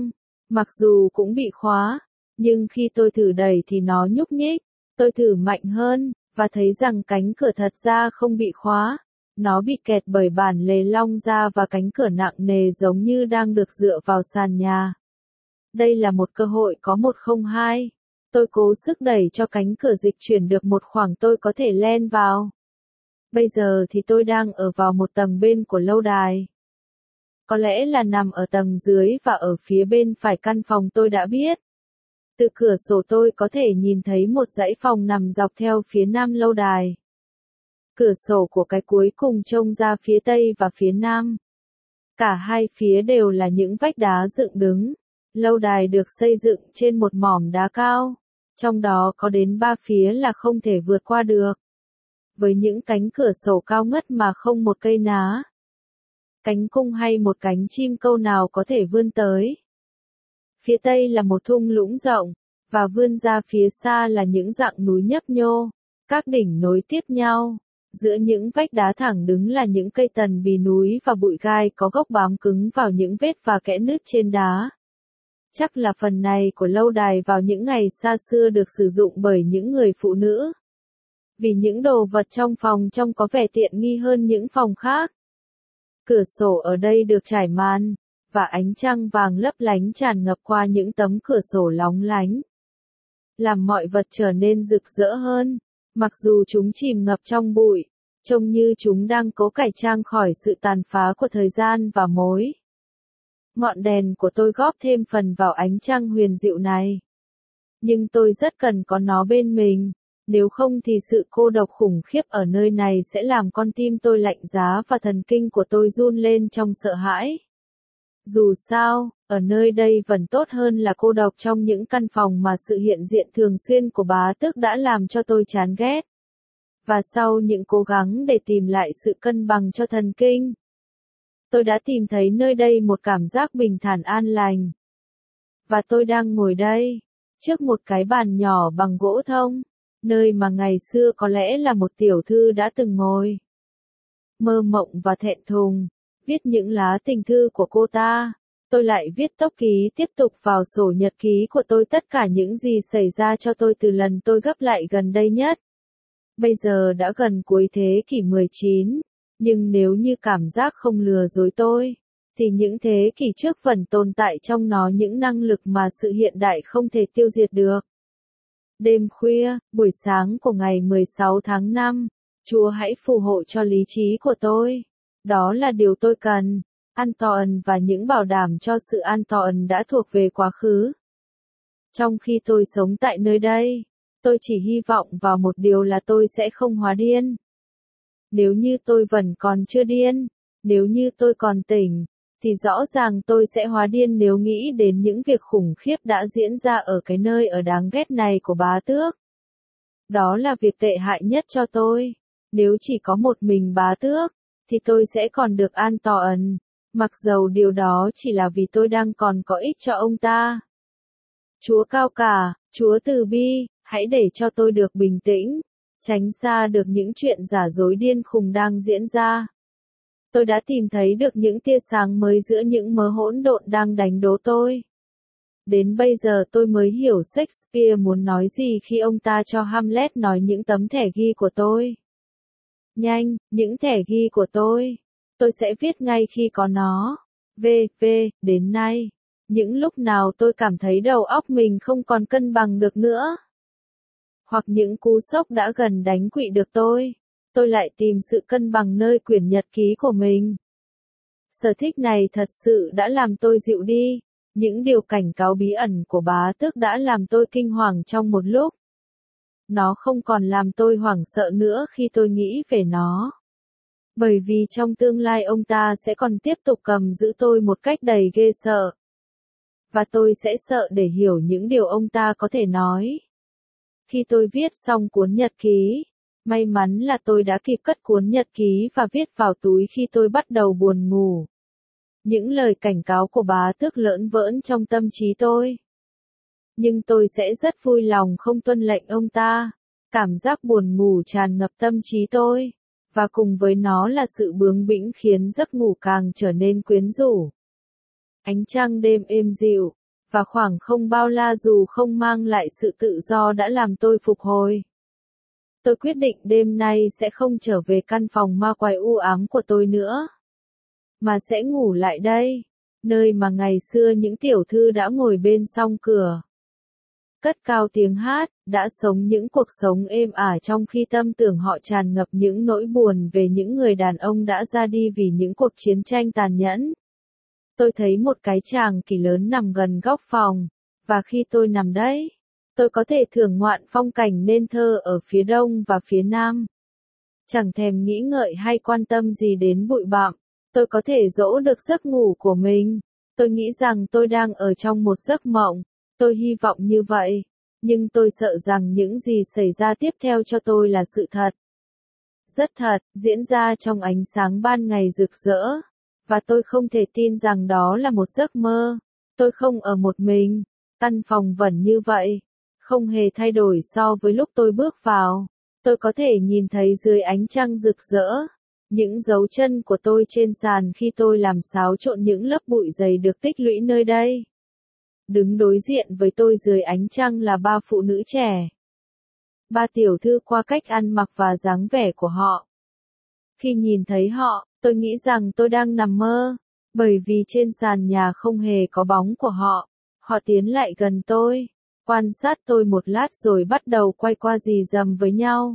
Mặc dù cũng bị khóa, nhưng khi tôi thử đẩy thì nó nhúc nhích, tôi thử mạnh hơn, và thấy rằng cánh cửa thật ra không bị khóa, nó bị kẹt bởi bản lề long ra và cánh cửa nặng nề giống như đang được dựa vào sàn nhà. Đây là một cơ hội có 102. Tôi cố sức đẩy cho cánh cửa dịch chuyển được một khoảng tôi có thể len vào. Bây giờ thì tôi đang ở vào một tầng bên của lâu đài. Có lẽ là nằm ở tầng dưới và ở phía bên phải căn phòng tôi đã biết. Từ cửa sổ tôi có thể nhìn thấy một dãy phòng nằm dọc theo phía nam lâu đài. Cửa sổ của cái cuối cùng trông ra phía tây và phía nam. Cả hai phía đều là những vách đá dựng đứng. Lâu đài được xây dựng trên một mỏm đá cao. Trong đó có đến 3 phía là không thể vượt qua được. Với những cánh cửa sổ cao ngất mà không một cây ná, cánh cung hay một cánh chim câu nào có thể vươn tới. Phía tây là một thung lũng rộng, và vươn ra phía xa là những dặng núi nhấp nhô, các đỉnh nối tiếp nhau. Giữa những vách đá thẳng đứng là những cây tần bì núi và bụi gai có gốc bám cứng vào những vết và kẽ nứt trên đá. Chắc là phần này của lâu đài vào những ngày xa xưa được sử dụng bởi những người phụ nữ. Vì những đồ vật trong phòng trông có vẻ tiện nghi hơn những phòng khác. Cửa sổ ở đây được trải màn, và ánh trăng vàng lấp lánh tràn ngập qua những tấm cửa sổ lóng lánh. Làm mọi vật trở nên rực rỡ hơn, mặc dù chúng chìm ngập trong bụi, trông như chúng đang cố cải trang khỏi sự tàn phá của thời gian và mối. Ngọn đèn của tôi góp thêm phần vào ánh trăng huyền dịu này. Nhưng tôi rất cần có nó bên mình, nếu không thì sự cô độc khủng khiếp ở nơi này sẽ làm con tim tôi lạnh giá và thần kinh của tôi run lên trong sợ hãi. Dù sao, ở nơi đây vẫn tốt hơn là cô độc trong những căn phòng mà sự hiện diện thường xuyên của bá tước đã làm cho tôi chán ghét. Và sau những cố gắng để tìm lại sự cân bằng cho thần kinh, tôi đã tìm thấy nơi đây một cảm giác bình thản an lành. Và tôi đang ngồi đây, trước một cái bàn nhỏ bằng gỗ thông, nơi mà ngày xưa có lẽ là một tiểu thư đã từng ngồi. Mơ mộng và thẹn thùng, viết những lá tình thư của cô ta. Tôi lại viết tốc ký tiếp tục vào sổ nhật ký của tôi tất cả những gì xảy ra cho tôi từ lần tôi gấp lại gần đây nhất. Bây giờ đã gần cuối thế kỷ 19, nhưng nếu như cảm giác không lừa dối tôi, thì những thế kỷ trước vẫn tồn tại trong nó những năng lực mà sự hiện đại không thể tiêu diệt được. Đêm khuya, buổi sáng của ngày 16 tháng 5, Chúa hãy phù hộ cho lý trí của tôi. Đó là điều tôi cần. An toàn và những bảo đảm cho sự an toàn đã thuộc về quá khứ. Trong khi tôi sống tại nơi đây, tôi chỉ hy vọng vào một điều là tôi sẽ không hóa điên. Nếu như tôi vẫn còn chưa điên, nếu như tôi còn tỉnh, thì rõ ràng tôi sẽ hóa điên nếu nghĩ đến những việc khủng khiếp đã diễn ra ở cái nơi ở đáng ghét này của bá tước. Đó là việc tệ hại nhất cho tôi. Nếu chỉ có một mình bá tước, thì tôi sẽ còn được an toàn, mặc dầu điều đó chỉ là vì tôi đang còn có ích cho ông ta. Chúa cao cả, Chúa từ bi, hãy để cho tôi được bình tĩnh, tránh xa được những chuyện giả dối điên khùng đang diễn ra. Tôi đã tìm thấy được những tia sáng mới giữa những mớ hỗn độn đang đánh đố tôi. Đến bây giờ tôi mới hiểu Shakespeare muốn nói gì khi ông ta cho Hamlet nói những tấm thẻ ghi của tôi. Nhanh, những thẻ ghi của tôi sẽ viết ngay khi có nó. Đến nay, những lúc nào tôi cảm thấy đầu óc mình không còn cân bằng được nữa, hoặc những cú sốc đã gần đánh quỵ được tôi lại tìm sự cân bằng nơi quyển nhật ký của mình. Sở thích này thật sự đã làm tôi dịu đi. Những điều cảnh cáo bí ẩn của bá tước đã làm tôi kinh hoàng trong một lúc. Nó không còn làm tôi hoảng sợ nữa khi tôi nghĩ về nó. Bởi vì trong tương lai ông ta sẽ còn tiếp tục cầm giữ tôi một cách đầy ghê sợ. Và tôi sẽ sợ để hiểu những điều ông ta có thể nói. Khi tôi viết xong cuốn nhật ký, may mắn là tôi đã kịp cất cuốn nhật ký và viết vào túi khi tôi bắt đầu buồn ngủ. Những lời cảnh cáo của bá tước lởn vởn trong tâm trí tôi. Nhưng tôi sẽ rất vui lòng không tuân lệnh ông ta. Cảm giác buồn ngủ tràn ngập tâm trí tôi, và cùng với nó là sự bướng bĩnh khiến giấc ngủ càng trở nên quyến rũ. Ánh trăng đêm êm dịu, và khoảng không bao la dù không mang lại sự tự do đã làm tôi phục hồi. Tôi quyết định đêm nay sẽ không trở về căn phòng ma quái u ám của tôi nữa, mà sẽ ngủ lại đây, nơi mà ngày xưa những tiểu thư đã ngồi bên song cửa, cất cao tiếng hát, đã sống những cuộc sống êm ả trong khi tâm tưởng họ tràn ngập những nỗi buồn về những người đàn ông đã ra đi vì những cuộc chiến tranh tàn nhẫn. Tôi thấy một cái tràng kỳ lớn nằm gần góc phòng, và khi tôi nằm đấy, tôi có thể thưởng ngoạn phong cảnh nên thơ ở phía đông và phía nam. Chẳng thèm nghĩ ngợi hay quan tâm gì đến bụi bặm, tôi có thể dỗ được giấc ngủ của mình. Tôi nghĩ rằng tôi đang ở trong một giấc mộng, tôi hy vọng như vậy, nhưng tôi sợ rằng những gì xảy ra tiếp theo cho tôi là sự thật. Rất thật, diễn ra trong ánh sáng ban ngày rực rỡ, và tôi không thể tin rằng đó là một giấc mơ. Tôi không ở một mình, căn phòng vẫn như vậy, không hề thay đổi so với lúc tôi bước vào. Tôi có thể nhìn thấy dưới ánh trăng rực rỡ, những dấu chân của tôi trên sàn khi tôi làm xáo trộn những lớp bụi dày được tích lũy nơi đây. Đứng đối diện với tôi dưới ánh trăng là ba phụ nữ trẻ. Ba tiểu thư qua cách ăn mặc và dáng vẻ của họ. Khi nhìn thấy họ, tôi nghĩ rằng tôi đang nằm mơ, bởi vì trên sàn nhà không hề có bóng của họ. Họ tiến lại gần tôi, quan sát tôi một lát rồi bắt đầu quay qua rì rầm với nhau.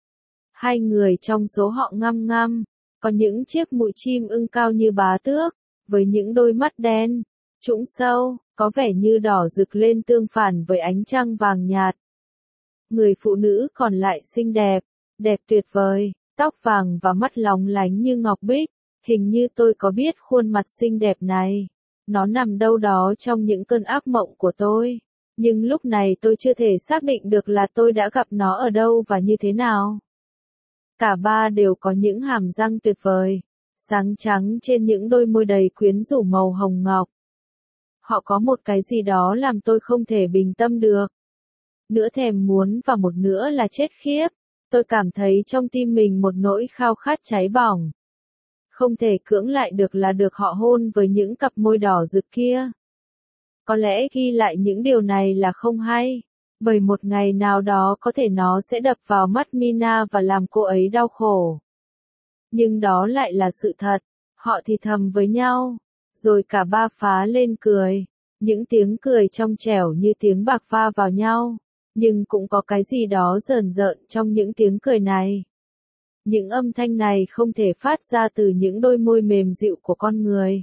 Hai người trong số họ ngăm ngăm, có những chiếc mũi chim ưng cao như bá tước, với những đôi mắt đen, trũng sâu, có vẻ như đỏ rực lên tương phản với ánh trăng vàng nhạt. Người phụ nữ còn lại xinh đẹp, đẹp tuyệt vời, tóc vàng và mắt lóng lánh như ngọc bích. Hình như tôi có biết khuôn mặt xinh đẹp này. Nó nằm đâu đó trong những cơn ác mộng của tôi. Nhưng lúc này tôi chưa thể xác định được là tôi đã gặp nó ở đâu và như thế nào. Cả ba đều có những hàm răng tuyệt vời, sáng trắng trên những đôi môi đầy quyến rũ màu hồng ngọc. Họ có một cái gì đó làm tôi không thể bình tâm được. Nửa thèm muốn và một nửa là chết khiếp. Tôi cảm thấy trong tim mình một nỗi khao khát cháy bỏng. Không thể cưỡng lại được là được họ hôn với những cặp môi đỏ rực kia. Có lẽ ghi lại những điều này là không hay, bởi một ngày nào đó có thể nó sẽ đập vào mắt Mina và làm cô ấy đau khổ. Nhưng đó lại là sự thật, họ thì thầm với nhau, rồi cả ba phá lên cười, những tiếng cười trong trẻo như tiếng bạc va vào nhau, nhưng cũng có cái gì đó rờn rợn trong những tiếng cười này. Những âm thanh này không thể phát ra từ những đôi môi mềm dịu của con người.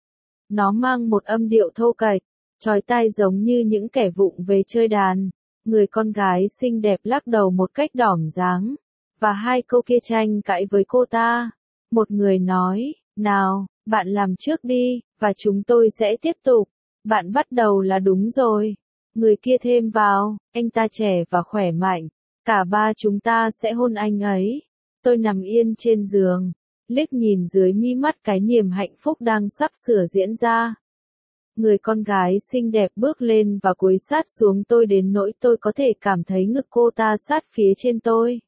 Nó mang một âm điệu thô kệch, chói tai giống như những kẻ vụng về chơi đàn. Người con gái xinh đẹp lắc đầu một cách đỏm dáng, và hai câu kia tranh cãi với cô ta. Một người nói, nào, bạn làm trước đi, và chúng tôi sẽ tiếp tục. Bạn bắt đầu là đúng rồi. Người kia thêm vào, anh ta trẻ và khỏe mạnh. Cả ba chúng ta sẽ hôn anh ấy. Tôi nằm yên trên giường, liếc nhìn dưới mi mắt cái niềm hạnh phúc đang sắp sửa diễn ra. Người con gái xinh đẹp bước lên và cúi sát xuống tôi đến nỗi tôi có thể cảm thấy ngực cô ta sát phía trên tôi.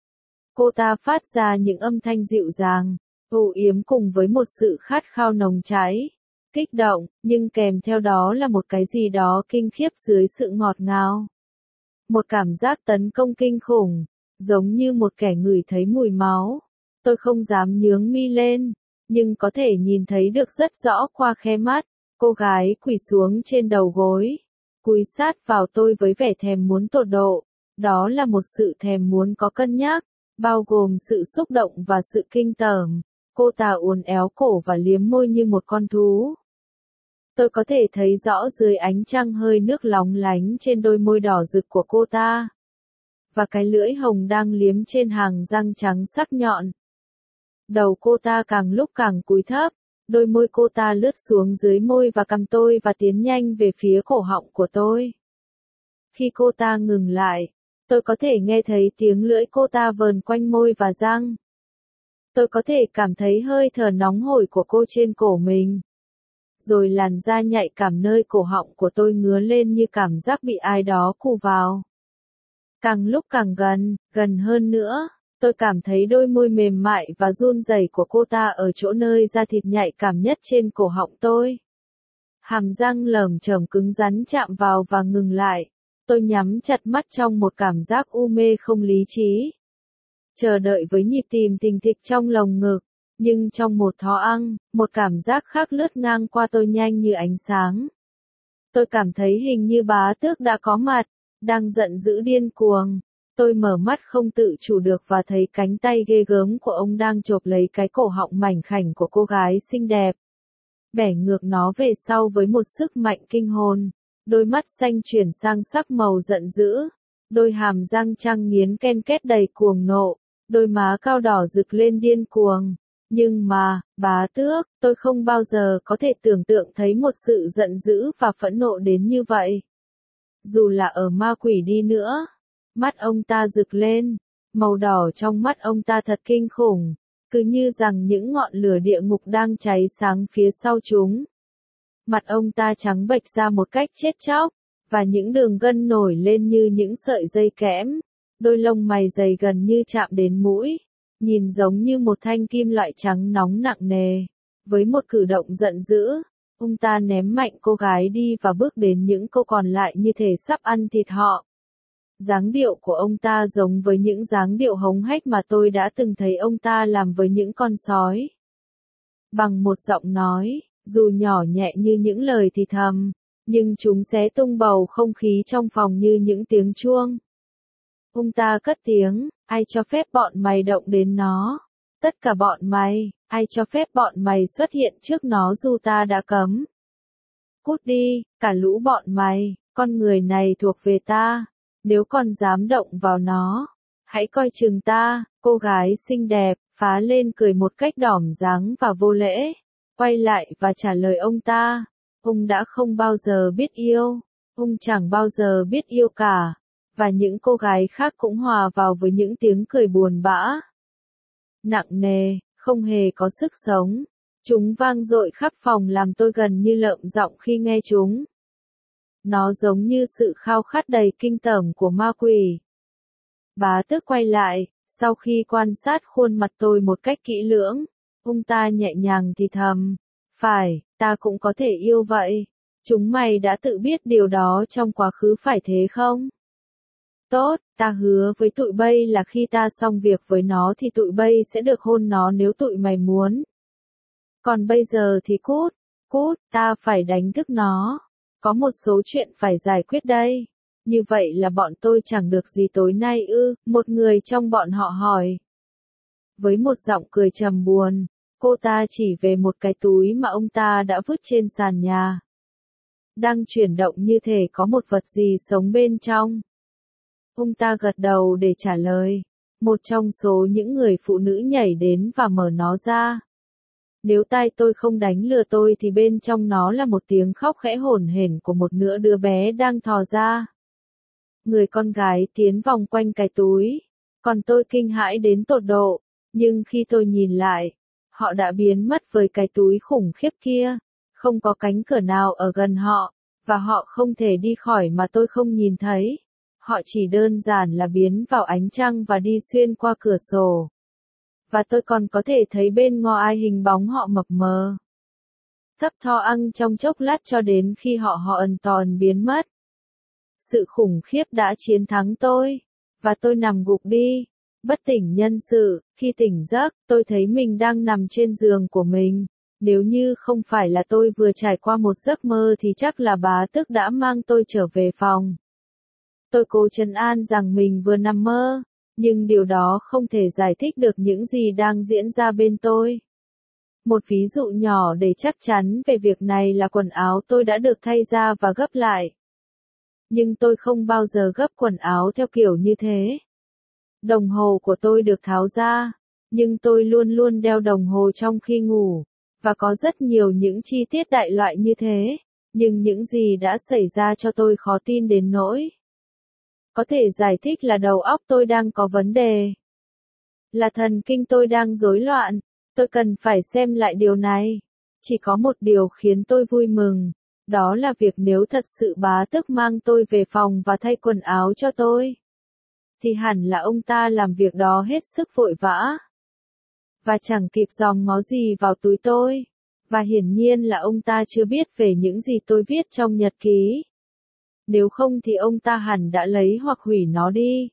Cô ta phát ra những âm thanh dịu dàng, âu yếm cùng với một sự khát khao nồng cháy, kích động, nhưng kèm theo đó là một cái gì đó kinh khiếp dưới sự ngọt ngào. Một cảm giác tấn công kinh khủng, giống như một kẻ ngửi thấy mùi máu. Tôi không dám nhướng mi lên, nhưng có thể nhìn thấy được rất rõ qua khe mắt. Cô gái quỳ xuống trên đầu gối, cúi sát vào tôi với vẻ thèm muốn tột độ. Đó là một sự thèm muốn có cân nhắc, bao gồm sự xúc động và sự kinh tởm. Cô ta uốn éo cổ và liếm môi như một con thú. Tôi có thể thấy rõ dưới ánh trăng hơi nước lóng lánh trên đôi môi đỏ rực của cô ta. Và cái lưỡi hồng đang liếm trên hàng răng trắng sắc nhọn. Đầu cô ta càng lúc càng cúi thấp, đôi môi cô ta lướt xuống dưới môi và cằm tôi và tiến nhanh về phía cổ họng của tôi. Khi cô ta ngừng lại, tôi có thể nghe thấy tiếng lưỡi cô ta vờn quanh môi và răng. Tôi có thể cảm thấy hơi thở nóng hổi của cô trên cổ mình. Rồi làn da nhạy cảm nơi cổ họng của tôi ngứa lên như cảm giác bị ai đó cù vào. Càng lúc càng gần, gần hơn nữa, tôi cảm thấy đôi môi mềm mại và run rẩy của cô ta ở chỗ nơi da thịt nhạy cảm nhất trên cổ họng tôi. Hàm răng lởm chởm cứng rắn chạm vào và ngừng lại. Tôi nhắm chặt mắt trong một cảm giác u mê không lý trí. Chờ đợi với nhịp tim thình thịch trong lồng ngực. Nhưng trong một thó ăn, một cảm giác khác lướt ngang qua tôi nhanh như ánh sáng. Tôi cảm thấy hình như bá tước đã có mặt, đang giận dữ điên cuồng. Tôi mở mắt không tự chủ được và thấy cánh tay ghê gớm của ông đang chộp lấy cái cổ họng mảnh khảnh của cô gái xinh đẹp. Bẻ ngược nó về sau với một sức mạnh kinh hồn. Đôi mắt xanh chuyển sang sắc màu giận dữ. Đôi hàm răng trăng nghiến ken két đầy cuồng nộ. Đôi má cao đỏ rực lên điên cuồng. Nhưng mà, bá tước, tôi không bao giờ có thể tưởng tượng thấy một sự giận dữ và phẫn nộ đến như vậy. Dù là ở ma quỷ đi nữa. Mắt ông ta rực lên. Màu đỏ trong mắt ông ta thật kinh khủng. Cứ như rằng những ngọn lửa địa ngục đang cháy sáng phía sau chúng. Mặt ông ta trắng bệch ra một cách chết chóc. Và những đường gân nổi lên như những sợi dây kẽm. Đôi lông mày dày gần như chạm đến mũi. Nhìn giống như một thanh kim loại trắng nóng nặng nề. Với một cử động giận dữ, ông ta ném mạnh cô gái đi và bước đến những cô còn lại như thể sắp ăn thịt họ. Dáng điệu của ông ta giống với những dáng điệu hống hách mà tôi đã từng thấy ông ta làm với những con sói. Bằng một giọng nói, dù nhỏ nhẹ như những lời thì thầm, nhưng chúng xé tung bầu không khí trong phòng như những tiếng chuông. Ông ta cất tiếng, ai cho phép bọn mày động đến nó? Tất cả bọn mày, ai cho phép bọn mày xuất hiện trước nó dù ta đã cấm? Cút đi, cả lũ bọn mày, con người này thuộc về ta. Nếu còn dám động vào nó, hãy coi chừng ta. Cô gái xinh đẹp, phá lên cười một cách đỏm dáng và vô lễ. Quay lại và trả lời ông ta. Ông đã không bao giờ biết yêu. Ông chẳng bao giờ biết yêu cả. Và những cô gái khác cũng hòa vào với những tiếng cười buồn bã. Nặng nề, không hề có sức sống. Chúng vang dội khắp phòng làm tôi gần như lợm giọng khi nghe chúng. Nó giống như sự khao khát đầy kinh tởm của ma quỷ. Bá tước quay lại, sau khi quan sát khuôn mặt tôi một cách kỹ lưỡng, ông ta nhẹ nhàng thì thầm. Phải, ta cũng có thể yêu vậy. Chúng mày đã tự biết điều đó trong quá khứ phải thế không? Tốt, ta hứa với tụi bay là khi ta xong việc với nó thì tụi bay sẽ được hôn nó nếu tụi mày muốn. Còn bây giờ thì cút, ta phải đánh thức nó. Có một số chuyện phải giải quyết đây. Như vậy là bọn tôi chẳng được gì tối nay ư? Một người trong bọn họ hỏi. Với một giọng cười trầm buồn, cô ta chỉ về một cái túi mà ông ta đã vứt trên sàn nhà. Đang chuyển động như thể có một vật gì sống bên trong. Ông ta gật đầu để trả lời. Một trong số những người phụ nữ nhảy đến và mở nó ra. Nếu tai tôi không đánh lừa tôi thì bên trong nó là một tiếng khóc khẽ hổn hển của một nửa đứa bé đang thò ra. Người con gái tiến vòng quanh cái túi. Còn tôi kinh hãi đến tột độ. Nhưng khi tôi nhìn lại, họ đã biến mất với cái túi khủng khiếp kia. Không có cánh cửa nào ở gần họ. Và họ không thể đi khỏi mà tôi không nhìn thấy. Họ chỉ đơn giản là biến vào ánh trăng và đi xuyên qua cửa sổ. Và tôi còn có thể thấy bên ngoài hình bóng họ mập mờ. Thấp tho ăn trong chốc lát cho đến khi họ ẩn tòn biến mất. Sự khủng khiếp đã chiến thắng tôi. Và tôi nằm gục đi. Bất tỉnh nhân sự. Khi tỉnh giấc, tôi thấy mình đang nằm trên giường của mình. Nếu như không phải là tôi vừa trải qua một giấc mơ thì chắc là bá tước đã mang tôi trở về phòng. Tôi cố trấn an rằng mình vừa nằm mơ, nhưng điều đó không thể giải thích được những gì đang diễn ra bên tôi. Một ví dụ nhỏ để chắc chắn về việc này là quần áo tôi đã được thay ra và gấp lại. Nhưng tôi không bao giờ gấp quần áo theo kiểu như thế. Đồng hồ của tôi được tháo ra, nhưng tôi luôn luôn đeo đồng hồ trong khi ngủ, và có rất nhiều những chi tiết đại loại như thế, nhưng những gì đã xảy ra cho tôi khó tin đến nỗi. Có thể giải thích là đầu óc tôi đang có vấn đề. Là thần kinh tôi đang rối loạn. Tôi cần phải xem lại điều này. Chỉ có một điều khiến tôi vui mừng. Đó là việc nếu thật sự bá tước mang tôi về phòng và thay quần áo cho tôi. Thì hẳn là ông ta làm việc đó hết sức vội vã. Và chẳng kịp dòm ngó gì vào túi tôi. Và hiển nhiên là ông ta chưa biết về những gì tôi viết trong nhật ký. Nếu không thì ông ta hẳn đã lấy hoặc hủy nó đi.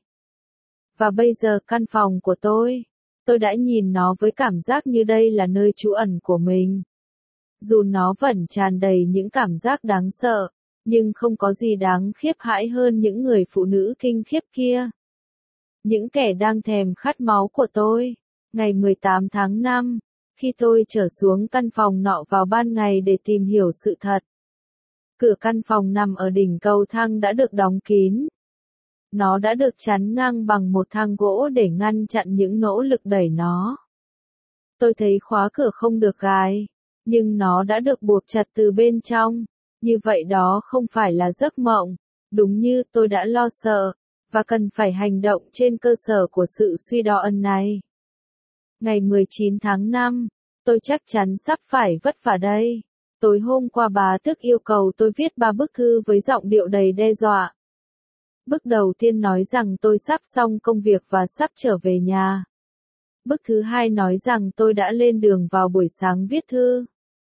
Và bây giờ căn phòng của tôi đã nhìn nó với cảm giác như đây là nơi trú ẩn của mình. Dù nó vẫn tràn đầy những cảm giác đáng sợ, nhưng không có gì đáng khiếp hãi hơn những người phụ nữ kinh khiếp kia. Những kẻ đang thèm khát máu của tôi. Ngày 18 tháng 5, khi tôi trở xuống căn phòng nọ vào ban ngày để tìm hiểu sự thật. Cửa căn phòng nằm ở đỉnh cầu thang đã được đóng kín. Nó đã được chắn ngang bằng một thang gỗ để ngăn chặn những nỗ lực đẩy nó. Tôi thấy khóa cửa không được gài, nhưng nó đã được buộc chặt từ bên trong. Như vậy đó không phải là giấc mộng, đúng như tôi đã lo sợ, và cần phải hành động trên cơ sở của sự suy đoán này. Ngày 19 tháng 5, tôi chắc chắn sắp phải vất vả đây. Tối hôm qua bá tước yêu cầu tôi viết 3 bức thư với giọng điệu đầy đe dọa. Bức đầu tiên nói rằng tôi sắp xong công việc và sắp trở về nhà. Bức thứ hai nói rằng tôi đã lên đường vào buổi sáng viết thư.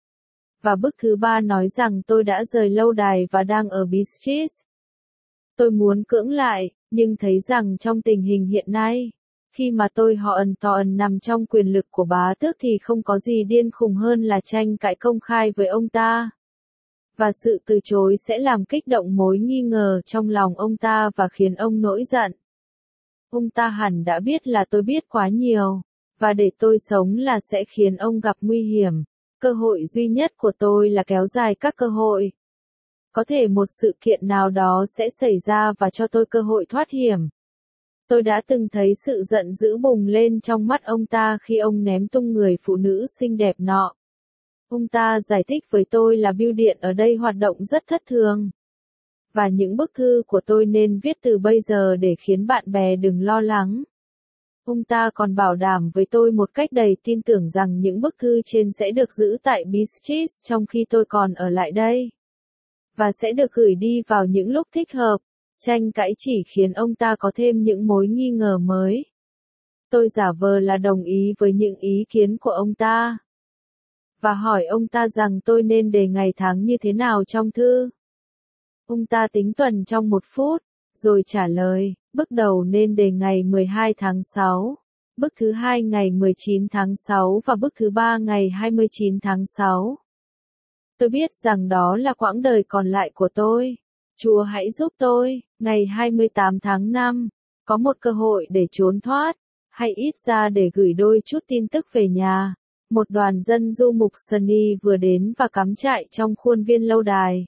Và bức thứ ba nói rằng tôi đã rời lâu đài và đang ở Beatrice. Tôi muốn cưỡng lại, nhưng thấy rằng trong tình hình hiện nay, khi mà tôi họ toàn nằm trong quyền lực của bá tước thì không có gì điên khùng hơn là tranh cãi công khai với ông ta. Và sự từ chối sẽ làm kích động mối nghi ngờ trong lòng ông ta và khiến ông nổi giận. Ông ta hẳn đã biết là tôi biết quá nhiều, và để tôi sống là sẽ khiến ông gặp nguy hiểm. Cơ hội duy nhất của tôi là kéo dài các cơ hội. Có thể một sự kiện nào đó sẽ xảy ra và cho tôi cơ hội thoát hiểm. Tôi đã từng thấy sự giận dữ bùng lên trong mắt ông ta khi ông ném tung người phụ nữ xinh đẹp nọ. Ông ta giải thích với tôi là bưu điện ở đây hoạt động rất thất thường. Và những bức thư của tôi nên viết từ bây giờ để khiến bạn bè đừng lo lắng. Ông ta còn bảo đảm với tôi một cách đầy tin tưởng rằng những bức thư trên sẽ được giữ tại Beatrice trong khi tôi còn ở lại đây. Và sẽ được gửi đi vào những lúc thích hợp. Tranh cãi chỉ khiến ông ta có thêm những mối nghi ngờ mới. Tôi giả vờ là đồng ý với những ý kiến của ông ta. Và hỏi ông ta rằng tôi nên đề ngày tháng như thế nào trong thư. Ông ta tính tuần trong 1 phút, rồi trả lời, bước đầu nên đề ngày 12 tháng 6, bước thứ hai ngày 19 tháng 6 và bước thứ ba ngày 29 tháng 6. Tôi biết rằng đó là quãng đời còn lại của tôi. Chúa hãy giúp tôi, ngày 28 tháng 5, có một cơ hội để trốn thoát, hay ít ra để gửi đôi chút tin tức về nhà. Một đoàn dân du mục Sunni vừa đến và cắm trại trong khuôn viên lâu đài.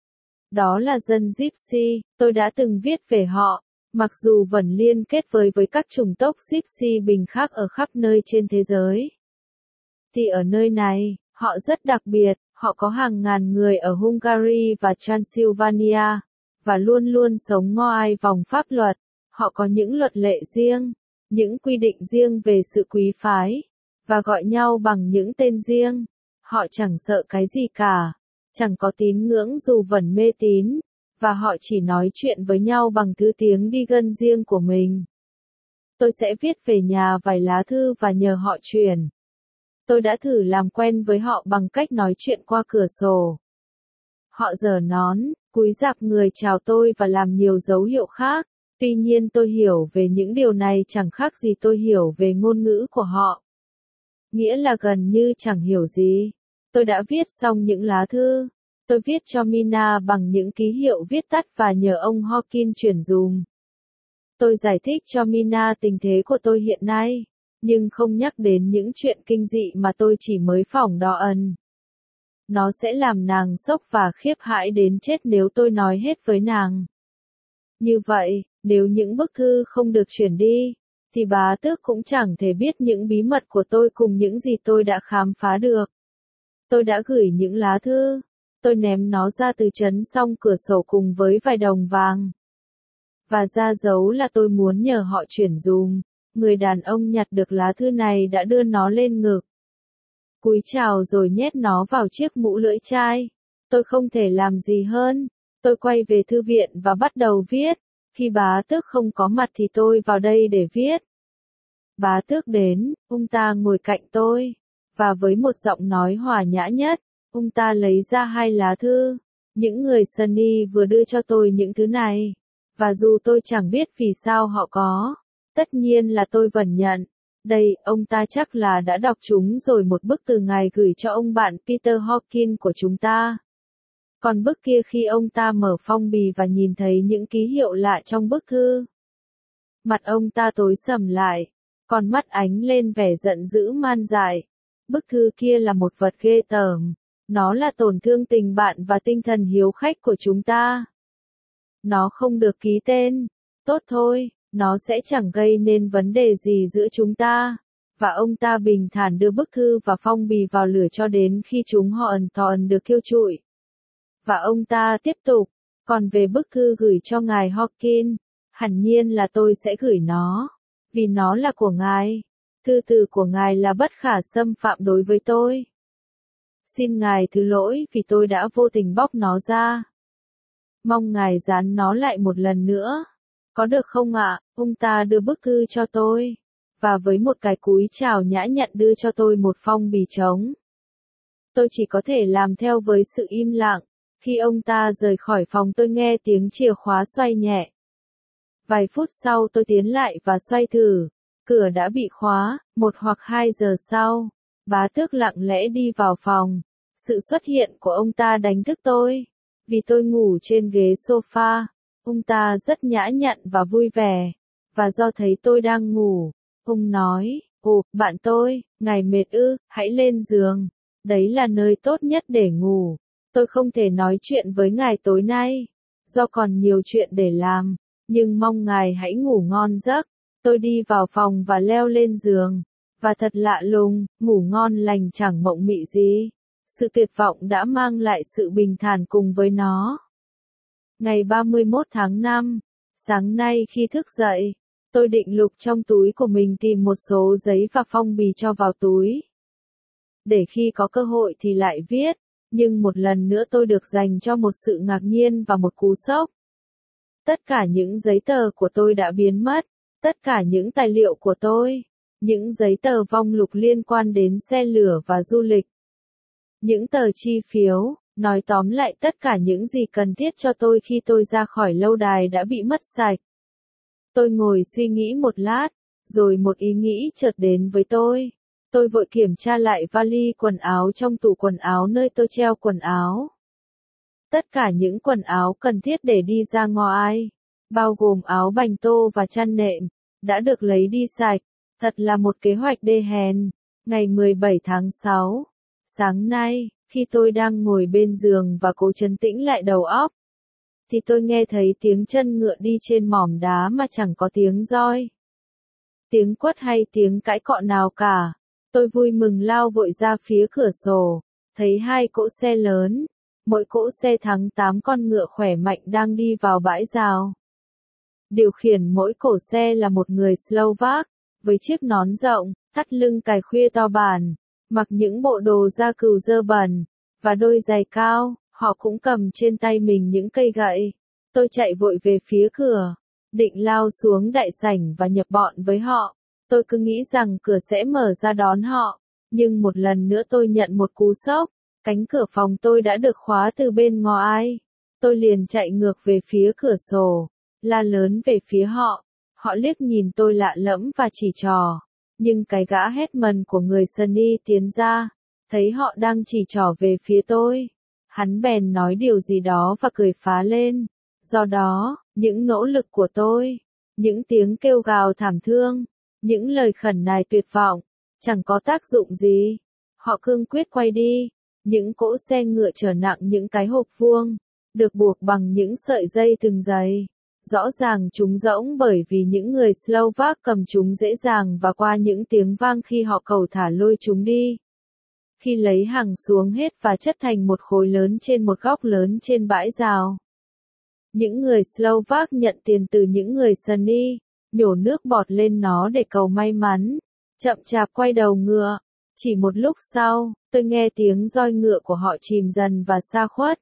Đó là dân Gypsy, tôi đã từng viết về họ, mặc dù vẫn liên kết với các chủng tộc Gypsy bình khác ở khắp nơi trên thế giới. Thì ở nơi này, họ rất đặc biệt, họ có hàng ngàn người ở Hungary và Transylvania, và luôn luôn sống ngoài vòng pháp luật. Họ có những luật lệ riêng, những quy định riêng về sự quý phái, và gọi nhau bằng những tên riêng. Họ chẳng sợ cái gì cả, chẳng có tín ngưỡng dù vẫn mê tín, và họ chỉ nói chuyện với nhau bằng thứ tiếng đi gân riêng của mình. Tôi sẽ viết về nhà vài lá thư và nhờ họ chuyển. Tôi đã thử làm quen với họ bằng cách nói chuyện qua cửa sổ. Họ giở nón, cúi rạp người chào tôi và làm nhiều dấu hiệu khác. Tuy nhiên tôi hiểu về những điều này chẳng khác gì tôi hiểu về ngôn ngữ của họ. Nghĩa là gần như chẳng hiểu gì. Tôi đã viết xong những lá thư. Tôi viết cho Mina bằng những ký hiệu viết tắt và nhờ ông Hawkins chuyển dùm. Tôi giải thích cho Mina tình thế của tôi hiện nay, nhưng không nhắc đến những chuyện kinh dị mà tôi chỉ mới phỏng đo ẩn. Nó sẽ làm nàng sốc và khiếp hãi đến chết nếu tôi nói hết với nàng. Như vậy, nếu những bức thư không được chuyển đi, thì bá tước cũng chẳng thể biết những bí mật của tôi cùng những gì tôi đã khám phá được. Tôi đã gửi những lá thư. Tôi ném nó ra từ trấn xong cửa sổ cùng với vài đồng vàng. Và ra dấu là tôi muốn nhờ họ chuyển dùm. Người đàn ông nhặt được lá thư này đã đưa nó lên ngực. Cúi chào rồi nhét nó vào chiếc mũ lưỡi chai. Tôi không thể làm gì hơn. Tôi quay về thư viện và bắt đầu viết. Khi bá tước không có mặt thì tôi vào đây để viết. Bá tước đến, ông ta ngồi cạnh tôi. và với một giọng nói hòa nhã nhất, ông ta lấy ra 2 lá thư. Những người Sunny vừa đưa cho tôi những thứ này, và dù tôi chẳng biết vì sao họ có, tất nhiên là tôi vẫn nhận. Đây, ông ta chắc là đã đọc chúng rồi, một bức từ ngài gửi cho ông bạn Peter Hawkins của chúng ta. Còn bức kia khi ông ta mở phong bì và nhìn thấy những ký hiệu lạ trong bức thư. Mặt ông ta tối sầm lại, còn mắt ánh lên vẻ giận dữ man dại. Bức thư kia là một vật ghê tởm. Nó là tổn thương tình bạn và tinh thần hiếu khách của chúng ta. Nó không được ký tên. Tốt thôi, nó sẽ chẳng gây nên vấn đề gì giữa chúng ta. Và ông ta bình thản đưa bức thư và phong bì vào lửa cho đến khi chúng hoàn toàn được thiêu trụi. Và ông ta tiếp tục, còn về bức thư gửi cho ngài Hawkins, hẳn nhiên là tôi sẽ gửi nó, vì nó là của ngài. Thư từ của ngài là bất khả xâm phạm đối với tôi. Xin ngài thứ lỗi vì tôi đã vô tình bóc nó ra. Mong ngài dán nó lại một lần nữa. Có được không ạ? Ông ta đưa bức thư cho tôi, và với một cái cúi chào nhã nhặn đưa cho tôi một phong bì trống. Tôi chỉ có thể làm theo với sự im lặng. Khi ông ta rời khỏi phòng tôi nghe tiếng chìa khóa xoay nhẹ. Vài phút sau tôi tiến lại và xoay thử. Cửa đã bị khóa. 1 hoặc 2 giờ sau, Bá Tước lặng lẽ đi vào phòng. Sự xuất hiện của ông ta đánh thức tôi. Vì tôi ngủ trên ghế sofa, ông ta rất nhã nhặn và vui vẻ. Và do thấy tôi đang ngủ, ông nói, ồ, bạn tôi, ngài mệt ư, hãy lên giường. Đấy là nơi tốt nhất để ngủ. Tôi không thể nói chuyện với ngài tối nay, do còn nhiều chuyện để làm, nhưng mong ngài hãy ngủ ngon giấc. Tôi đi vào phòng và leo lên giường. Và thật lạ lùng, ngủ ngon lành chẳng mộng mị gì. Sự tuyệt vọng đã mang lại sự bình thản cùng với nó. Ngày 31 tháng 5, sáng nay khi thức dậy, tôi định lục trong túi của mình tìm một số giấy và phong bì cho vào túi. Để khi có cơ hội thì lại viết, nhưng một lần nữa tôi được dành cho một sự ngạc nhiên và một cú sốc. Tất cả những giấy tờ của tôi đã biến mất, tất cả những tài liệu của tôi, những giấy tờ vong lục liên quan đến xe lửa và du lịch. Những tờ chi phiếu, nói tóm lại tất cả những gì cần thiết cho tôi khi tôi ra khỏi lâu đài đã bị mất sạch. Tôi ngồi suy nghĩ một lát, rồi một ý nghĩ chợt đến với tôi. Tôi vội kiểm tra lại vali quần áo trong tủ quần áo nơi tôi treo quần áo. Tất cả những quần áo cần thiết để đi ra ngoài, bao gồm áo bành tô và chăn nệm, đã được lấy đi sạch. Thật là một kế hoạch đê hèn. Ngày 17 tháng 6, sáng nay, khi tôi đang ngồi bên giường và cố trấn tĩnh lại đầu óc, thì tôi nghe thấy tiếng chân ngựa đi trên mỏm đá mà chẳng có tiếng roi, tiếng quất hay tiếng cãi cọ nào cả. Tôi vui mừng lao vội ra phía cửa sổ, thấy 2 cỗ xe lớn, mỗi cỗ xe thắng 8 con ngựa khỏe mạnh đang đi vào bãi rào. Điều khiển mỗi cỗ xe là một người Slovak, với chiếc nón rộng, thắt lưng cài khuya to bản, mặc những bộ đồ da cừu dơ bẩn, và đôi giày cao. Họ cũng cầm trên tay mình những cây gậy. Tôi chạy vội về phía cửa, định lao xuống đại sảnh và nhập bọn với họ. Tôi cứ nghĩ rằng cửa sẽ mở ra đón họ, nhưng một lần nữa tôi nhận một cú sốc. Cánh cửa phòng tôi đã được khóa từ bên ngoài. Tôi liền chạy ngược về phía cửa sổ, la lớn về phía họ. Họ liếc nhìn tôi lạ lẫm và chỉ trỏ. Nhưng cái gã Hetman của người Sunny tiến ra, thấy họ đang chỉ trỏ về phía tôi. Hắn bèn nói điều gì đó và cười phá lên. Do đó, những nỗ lực của tôi, những tiếng kêu gào thảm thương, những lời khẩn nài tuyệt vọng, chẳng có tác dụng gì. Họ cương quyết quay đi. Những cỗ xe ngựa chở nặng những cái hộp vuông, được buộc bằng những sợi dây thừng dày. Rõ ràng chúng rỗng bởi vì những người Slovak cầm chúng dễ dàng và qua những tiếng vang khi họ cầu thả lôi chúng đi. Khi lấy hàng xuống hết và chất thành một khối lớn trên một góc lớn trên bãi rào. Những người Slovak nhận tiền từ những người Sunny, nhổ nước bọt lên nó để cầu may mắn, chậm chạp quay đầu ngựa. Chỉ một lúc sau, tôi nghe tiếng roi ngựa của họ chìm dần và xa khuất.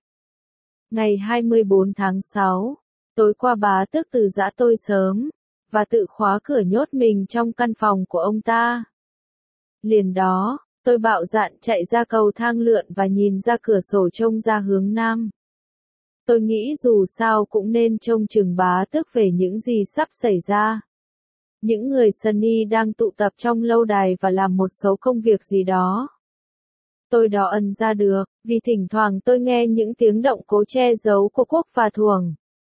Ngày 24 tháng 6, tối qua Bá Tước từ giã tôi sớm, và tự khóa cửa nhốt mình trong căn phòng của ông ta. Liền đó, Tôi bạo dạn chạy ra cầu thang lượn và nhìn ra cửa sổ trông ra hướng nam. Tôi nghĩ dù sao cũng nên trông chừng bá tước về những gì sắp xảy ra. Những người Sunny đang tụ tập trong lâu đài và làm một số công việc gì đó. Tôi đo ẩn ra được, vì thỉnh thoảng tôi nghe những tiếng động cố che giấu của quốc và thuồng.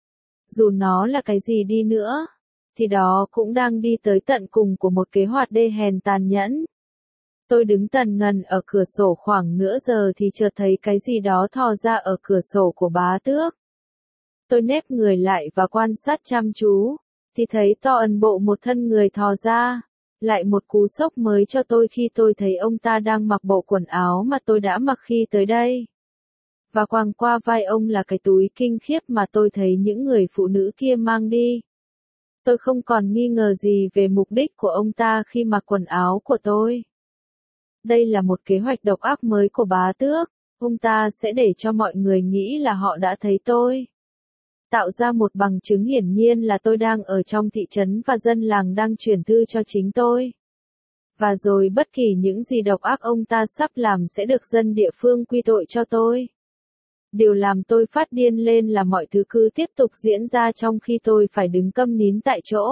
Dù nó là cái gì đi nữa, thì đó cũng đang đi tới tận cùng của một kế hoạch đê hèn tàn nhẫn. Tôi đứng tần ngần ở cửa sổ khoảng nửa giờ thì chợt thấy cái gì đó thò ra ở cửa sổ của bá tước. Tôi nép người lại và quan sát chăm chú, thì thấy to ẩn bộ một thân người thò ra. Lại một cú sốc mới cho tôi khi tôi thấy ông ta đang mặc bộ quần áo mà tôi đã mặc khi tới đây. Và quàng qua vai ông là cái túi kinh khiếp mà tôi thấy những người phụ nữ kia mang đi. Tôi không còn nghi ngờ gì về mục đích của ông ta khi mặc quần áo của tôi. Đây là một kế hoạch độc ác mới của bá tước, ông ta sẽ để cho mọi người nghĩ là họ đã thấy tôi. Tạo ra một bằng chứng hiển nhiên là tôi đang ở trong thị trấn và dân làng đang chuyển thư cho chính tôi. Và rồi bất kỳ những gì độc ác ông ta sắp làm sẽ được dân địa phương quy tội cho tôi. Điều làm tôi phát điên lên là mọi thứ cứ tiếp tục diễn ra trong khi tôi phải đứng câm nín tại chỗ.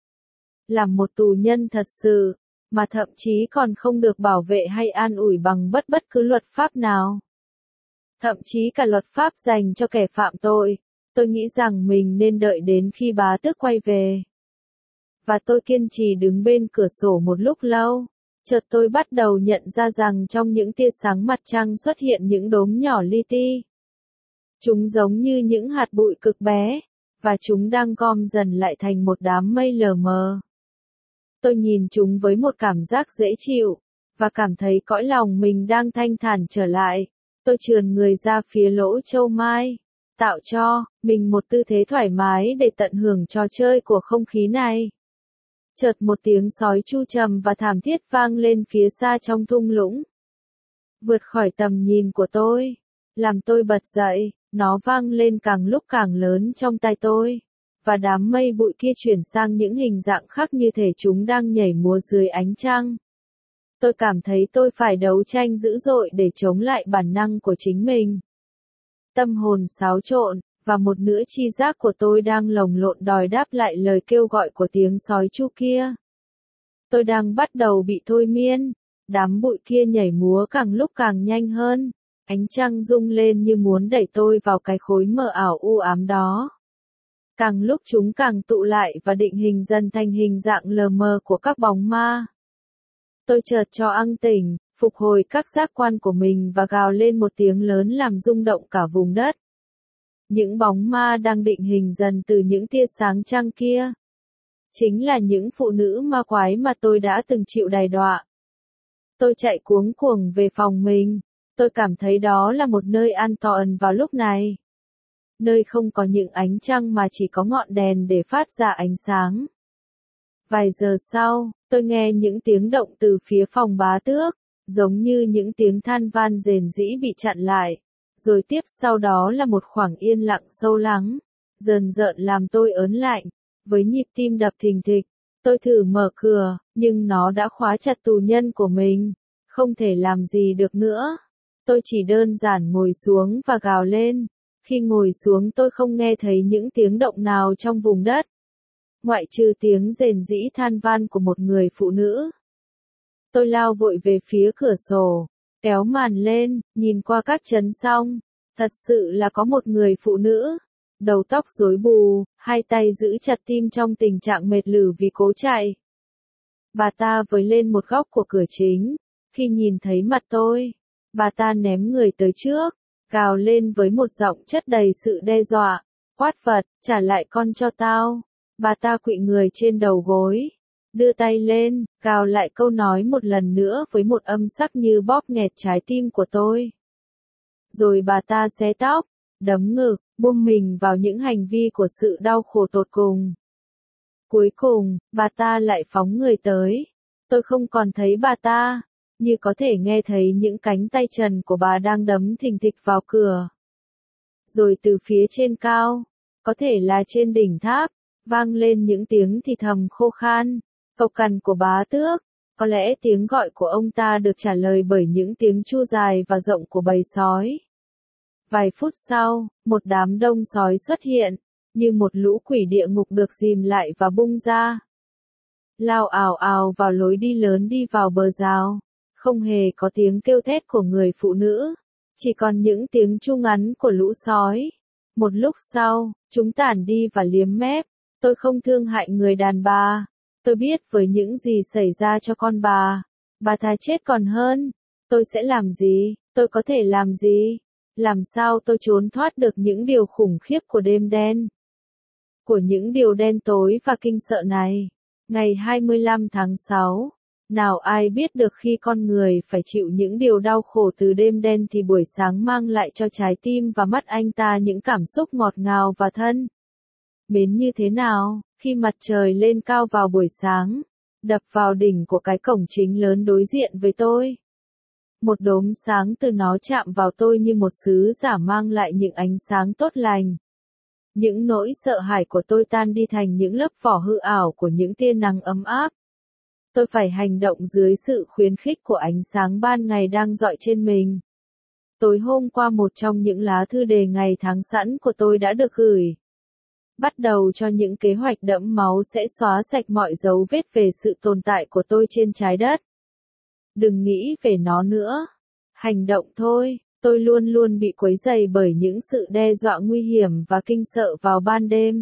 Làm một tù nhân thật sự, mà thậm chí còn không được bảo vệ hay an ủi bằng bất cứ luật pháp nào. Thậm chí cả luật pháp dành cho kẻ phạm tội. Tôi nghĩ rằng mình nên đợi đến khi bá tước quay về. Và tôi kiên trì đứng bên cửa sổ một lúc lâu. Chợt tôi bắt đầu nhận ra rằng trong những tia sáng mặt trăng xuất hiện những đốm nhỏ li ti. Chúng giống như những hạt bụi cực bé, và chúng đang gom dần lại thành một đám mây lờ mờ. Tôi nhìn chúng với một cảm giác dễ chịu, và cảm thấy cõi lòng mình đang thanh thản trở lại. Tôi trườn người ra phía lỗ châu mai, tạo cho mình một tư thế thoải mái để tận hưởng trò chơi của không khí này. Chợt một tiếng sói chu trầm và thảm thiết vang lên phía xa trong thung lũng. Vượt khỏi tầm nhìn của tôi, làm tôi bật dậy, nó vang lên càng lúc càng lớn trong tai tôi. Và đám mây bụi kia chuyển sang những hình dạng khác như thể chúng đang nhảy múa dưới ánh trăng. Tôi cảm thấy tôi phải đấu tranh dữ dội để chống lại bản năng của chính mình. Tâm hồn xáo trộn, và một nửa chi giác của tôi đang lồng lộn đòi đáp lại lời kêu gọi của tiếng sói chu kia. Tôi đang bắt đầu bị thôi miên, đám bụi kia nhảy múa càng lúc càng nhanh hơn, ánh trăng rung lên như muốn đẩy tôi vào cái khối mờ ảo u ám đó. Càng lúc chúng càng tụ lại và định hình dần thành hình dạng lờ mờ của các bóng ma. Tôi chợt cho ăng tỉnh, phục hồi các giác quan của mình và gào lên một tiếng lớn làm rung động cả vùng đất. Những bóng ma đang định hình dần từ những tia sáng trăng kia. Chính là những phụ nữ ma quái mà tôi đã từng chịu đày đọa. Tôi chạy cuống cuồng về phòng mình. Tôi cảm thấy đó là một nơi an toàn vào lúc này. Nơi không có những ánh trăng mà chỉ có ngọn đèn để phát ra ánh sáng. Vài giờ sau, tôi nghe những tiếng động từ phía phòng bá tước, giống như những tiếng than van rền rĩ bị chặn lại. Rồi tiếp sau đó là một khoảng yên lặng sâu lắng, dần dợn làm tôi ớn lạnh, với nhịp tim đập thình thịch. Tôi thử mở cửa, nhưng nó đã khóa chặt tù nhân của mình, không thể làm gì được nữa. Tôi chỉ đơn giản ngồi xuống và gào lên. Khi ngồi xuống tôi không nghe thấy những tiếng động nào trong vùng đất, ngoại trừ tiếng rền rĩ than van của một người phụ nữ. Tôi lao vội về phía cửa sổ, kéo màn lên, nhìn qua các chấn song. Thật sự là có một người phụ nữ, đầu tóc rối bù, hai tay giữ chặt tim trong tình trạng mệt lử vì cố chạy. Bà ta với lên một góc của cửa chính. Khi nhìn thấy mặt tôi, bà ta ném người tới trước, gào lên với một giọng chất đầy sự đe dọa. Quát vật, trả lại con cho tao. Bà ta quỵ người trên đầu gối, đưa tay lên, gào lại câu nói một lần nữa với một âm sắc như bóp nghẹt trái tim của tôi. Rồi bà ta xé tóc, đấm ngực, buông mình vào những hành vi của sự đau khổ tột cùng. Cuối cùng, bà ta lại phóng người tới. Tôi không còn thấy bà ta, như có thể nghe thấy những cánh tay trần của bà đang đấm thình thịch vào cửa. Rồi từ phía trên cao, có thể là trên đỉnh tháp, vang lên những tiếng thì thầm khô khan, cộc cằn của bá tước. Có lẽ tiếng gọi của ông ta được trả lời bởi những tiếng tru dài và rộng của bầy sói. Vài phút sau, một đám đông sói xuất hiện, như một lũ quỷ địa ngục được dìm lại và bung ra. Lao ào ào vào lối đi lớn đi vào bờ rào, không hề có tiếng kêu thét của người phụ nữ, chỉ còn những tiếng tru ngắn của lũ sói. Một lúc sau, chúng tản đi và liếm mép. Tôi không thương hại người đàn bà. Tôi biết với những gì xảy ra cho con bà thà chết còn hơn. Tôi sẽ làm gì? Tôi có thể làm gì? Làm sao tôi trốn thoát được những điều khủng khiếp của đêm đen? Của những điều đen tối và kinh sợ này. Ngày 25 tháng 6. Nào ai biết được khi con người phải chịu những điều đau khổ từ đêm đen thì buổi sáng mang lại cho trái tim và mắt anh ta những cảm xúc ngọt ngào và thân mến như thế nào, khi mặt trời lên cao vào buổi sáng, đập vào đỉnh của cái cổng chính lớn đối diện với tôi. Một đốm sáng từ nó chạm vào tôi như một sứ giả mang lại những ánh sáng tốt lành. Những nỗi sợ hãi của tôi tan đi thành những lớp vỏ hư ảo của những tia nắng ấm áp. Tôi phải hành động dưới sự khuyến khích của ánh sáng ban ngày đang rọi trên mình. Tối hôm qua một trong những lá thư đề ngày tháng sẵn của tôi đã được gửi. Bắt đầu cho những kế hoạch đẫm máu sẽ xóa sạch mọi dấu vết về sự tồn tại của tôi trên trái đất. Đừng nghĩ về nó nữa. Hành động thôi. Tôi luôn luôn bị quấy rầy bởi những sự đe dọa nguy hiểm và kinh sợ vào ban đêm.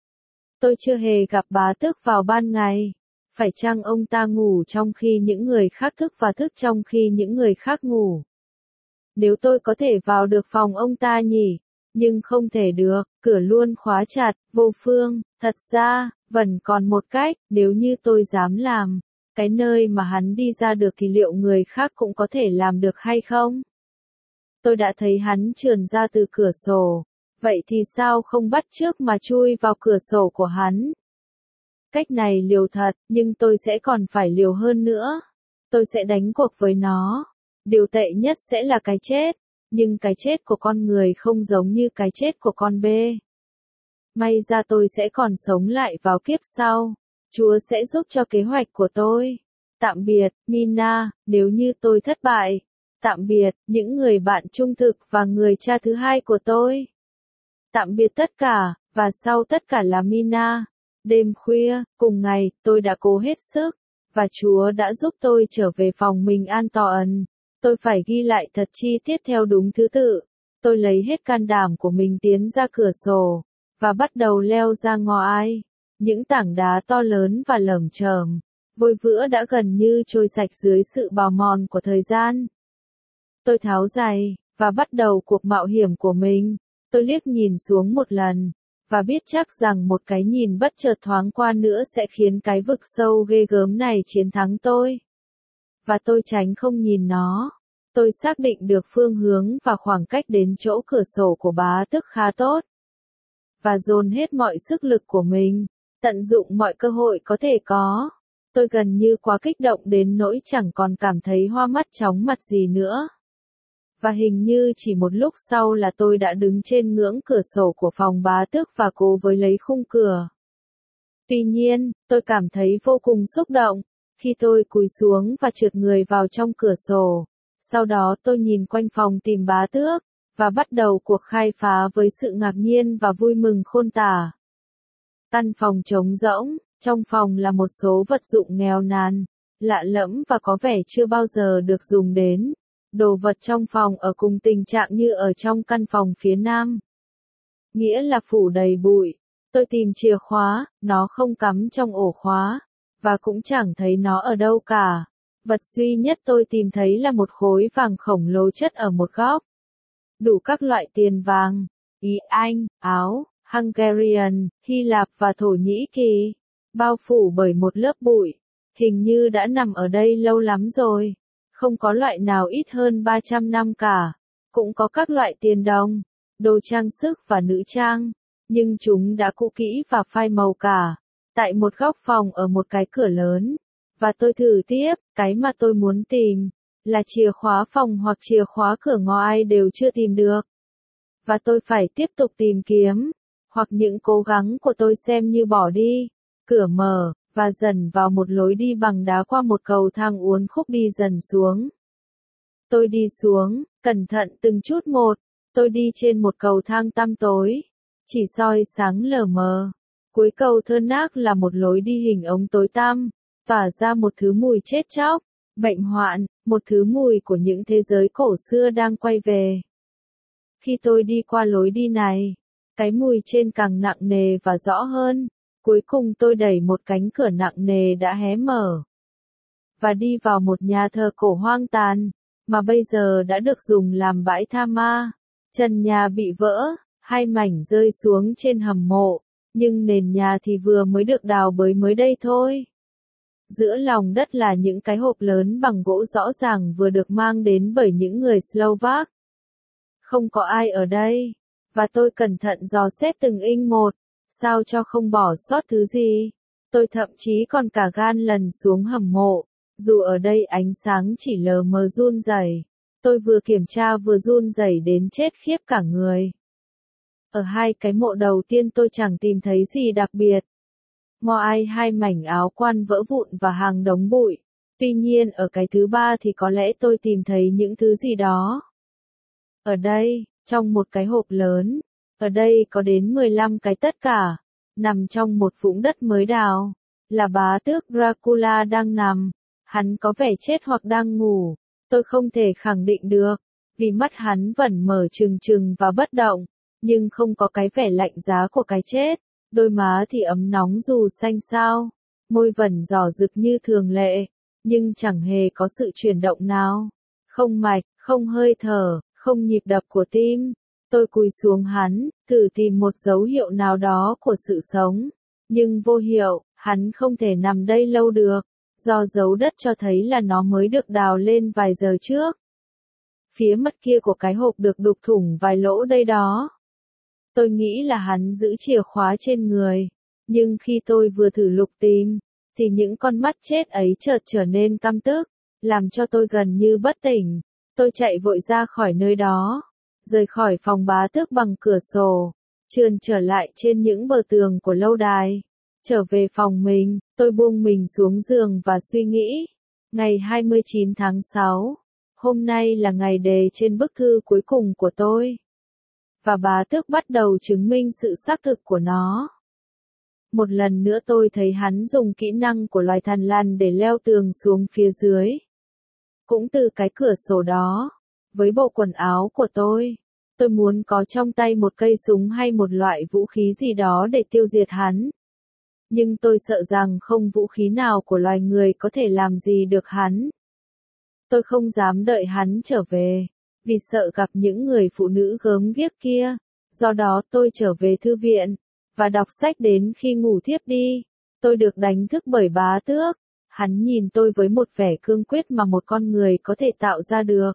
Tôi chưa hề gặp bá tước vào ban ngày. Phải chăng ông ta ngủ trong khi những người khác thức và thức trong khi những người khác ngủ? Nếu tôi có thể vào được phòng ông ta nhỉ? Nhưng không thể được, cửa luôn khóa chặt, vô phương. Thật ra, vẫn còn một cách, nếu như tôi dám làm. Cái nơi mà hắn đi ra được thì liệu người khác cũng có thể làm được hay không? Tôi đã thấy hắn trườn ra từ cửa sổ. Vậy thì sao không bắt chước mà chui vào cửa sổ của hắn? Cách này liều thật, nhưng tôi sẽ còn phải liều hơn nữa. Tôi sẽ đánh cuộc với nó. Điều tệ nhất sẽ là cái chết. Nhưng cái chết của con người không giống như cái chết của con bê. May ra tôi sẽ còn sống lại vào kiếp sau. Chúa sẽ giúp cho kế hoạch của tôi. Tạm biệt, Mina, nếu như tôi thất bại. Tạm biệt, những người bạn trung thực và người cha thứ hai của tôi. Tạm biệt tất cả, và sau tất cả là Mina. Đêm khuya, cùng ngày, tôi đã cố hết sức, và Chúa đã giúp tôi trở về phòng mình an toàn. Tôi phải ghi lại thật chi tiết theo đúng thứ tự. Tôi lấy hết can đảm của mình tiến ra cửa sổ, và bắt đầu leo ra ngoài. Những tảng đá to lớn và lởm chởm, vôi vữa đã gần như trôi sạch dưới sự bào mòn của thời gian. Tôi tháo giày, và bắt đầu cuộc mạo hiểm của mình. Tôi liếc nhìn xuống một lần, và biết chắc rằng một cái nhìn bất chợt thoáng qua nữa sẽ khiến cái vực sâu ghê gớm này chiến thắng tôi. Và tôi tránh không nhìn nó. Tôi xác định được phương hướng và khoảng cách đến chỗ cửa sổ của bá tước khá tốt. Và dồn hết mọi sức lực của mình, tận dụng mọi cơ hội có thể có. Tôi gần như quá kích động đến nỗi chẳng còn cảm thấy hoa mắt chóng mặt gì nữa. Và hình như chỉ một lúc sau là tôi đã đứng trên ngưỡng cửa sổ của phòng bá tước và cố với lấy khung cửa. Tuy nhiên, tôi cảm thấy vô cùng xúc động, khi tôi cúi xuống và trượt người vào trong cửa sổ. Sau đó tôi nhìn quanh phòng tìm bá tước, và bắt đầu cuộc khai phá với sự ngạc nhiên và vui mừng khôn tả. Căn phòng trống rỗng, trong phòng là một số vật dụng nghèo nàn, lạ lẫm và có vẻ chưa bao giờ được dùng đến. Đồ vật trong phòng ở cùng tình trạng như ở trong căn phòng phía nam. Nghĩa là phủ đầy bụi. Tôi tìm chìa khóa, nó không cắm trong ổ khóa, và cũng chẳng thấy nó ở đâu cả. Vật duy nhất tôi tìm thấy là một khối vàng khổng lồ chất ở một góc. Đủ các loại tiền vàng, Ý Anh, Áo, Hungarian, Hy Lạp và Thổ Nhĩ Kỳ, bao phủ bởi một lớp bụi. Hình như đã nằm ở đây lâu lắm rồi. Không có loại nào ít hơn 300 năm cả. Cũng có các loại tiền đồng, đồ trang sức và nữ trang, nhưng chúng đã cũ kỹ và phai màu cả. Tại một góc phòng ở một cái cửa lớn. Và tôi thử tiếp, cái mà tôi muốn tìm là chìa khóa phòng hoặc chìa khóa cửa ngoài đều chưa tìm được. Và tôi phải tiếp tục tìm kiếm, hoặc những cố gắng của tôi xem như bỏ đi. Cửa mở, và dần vào một lối đi bằng đá qua một cầu thang uốn khúc đi dần xuống. Tôi đi xuống, cẩn thận từng chút một, tôi đi trên một cầu thang tăm tối, chỉ soi sáng lờ mờ. Cuối cầu thơ nác là một lối đi hình ống tối tăm, tỏa ra một thứ mùi chết chóc, bệnh hoạn, một thứ mùi của những thế giới cổ xưa đang quay về. Khi tôi đi qua lối đi này, cái mùi trên càng nặng nề và rõ hơn. Cuối cùng tôi đẩy một cánh cửa nặng nề đã hé mở và đi vào một nhà thờ cổ hoang tàn, mà bây giờ đã được dùng làm bãi tha ma. Trần nhà bị vỡ, hai mảnh rơi xuống trên hầm mộ, nhưng nền nhà thì vừa mới được đào bới mới đây thôi. Giữa lòng đất là những cái hộp lớn bằng gỗ rõ ràng vừa được mang đến bởi những người Slovak. Không có ai ở đây, và tôi cẩn thận dò xét từng inch một, sao cho không bỏ sót thứ gì. Tôi thậm chí còn cả gan lần xuống hầm mộ, dù ở đây ánh sáng chỉ lờ mờ run rẩy. Tôi vừa kiểm tra vừa run rẩy đến chết khiếp cả người. Ở hai cái mộ đầu tiên tôi chẳng tìm thấy gì đặc biệt. Ngoài hai mảnh áo quan vỡ vụn và hàng đống bụi. Tuy nhiên ở cái thứ ba thì có lẽ tôi tìm thấy những thứ gì đó. Ở đây, trong một cái hộp lớn, ở đây có đến 15 cái tất cả, nằm trong một vũng đất mới đào, là bá tước Dracula đang nằm. Hắn có vẻ chết hoặc đang ngủ, tôi không thể khẳng định được, vì mắt hắn vẫn mở trừng trừng và bất động, nhưng không có cái vẻ lạnh giá của cái chết, đôi má thì ấm nóng dù xanh xao, môi vẫn đỏ rực như thường lệ, nhưng chẳng hề có sự chuyển động nào, không mạch, không hơi thở, không nhịp đập của tim. Tôi cúi xuống hắn, thử tìm một dấu hiệu nào đó của sự sống, nhưng vô hiệu, hắn không thể nằm đây lâu được. Do dấu đất cho thấy là nó mới được đào lên vài giờ trước. Phía mặt kia của cái hộp được đục thủng vài lỗ đây đó. Tôi nghĩ là hắn giữ chìa khóa trên người, nhưng khi tôi vừa thử lục tìm, thì những con mắt chết ấy chợt trở nên căm tức, làm cho tôi gần như bất tỉnh. Tôi chạy vội ra khỏi nơi đó, rời khỏi phòng bá tước bằng cửa sổ, trườn trở lại trên những bờ tường của lâu đài. Trở về phòng mình, tôi buông mình xuống giường và suy nghĩ. Ngày 29 tháng 6, hôm nay là ngày đề trên bức thư cuối cùng của tôi. Và bá tước bắt đầu chứng minh sự xác thực của nó. Một lần nữa tôi thấy hắn dùng kỹ năng của loài thằn lằn để leo tường xuống phía dưới. Cũng từ cái cửa sổ đó, với bộ quần áo của tôi muốn có trong tay một cây súng hay một loại vũ khí gì đó để tiêu diệt hắn. Nhưng tôi sợ rằng không vũ khí nào của loài người có thể làm gì được hắn. Tôi không dám đợi hắn trở về, vì sợ gặp những người phụ nữ gớm ghiếc kia. Do đó tôi trở về thư viện, và đọc sách đến khi ngủ thiếp đi. Tôi được đánh thức bởi bá tước. Hắn nhìn tôi với một vẻ cương quyết mà một con người có thể tạo ra được.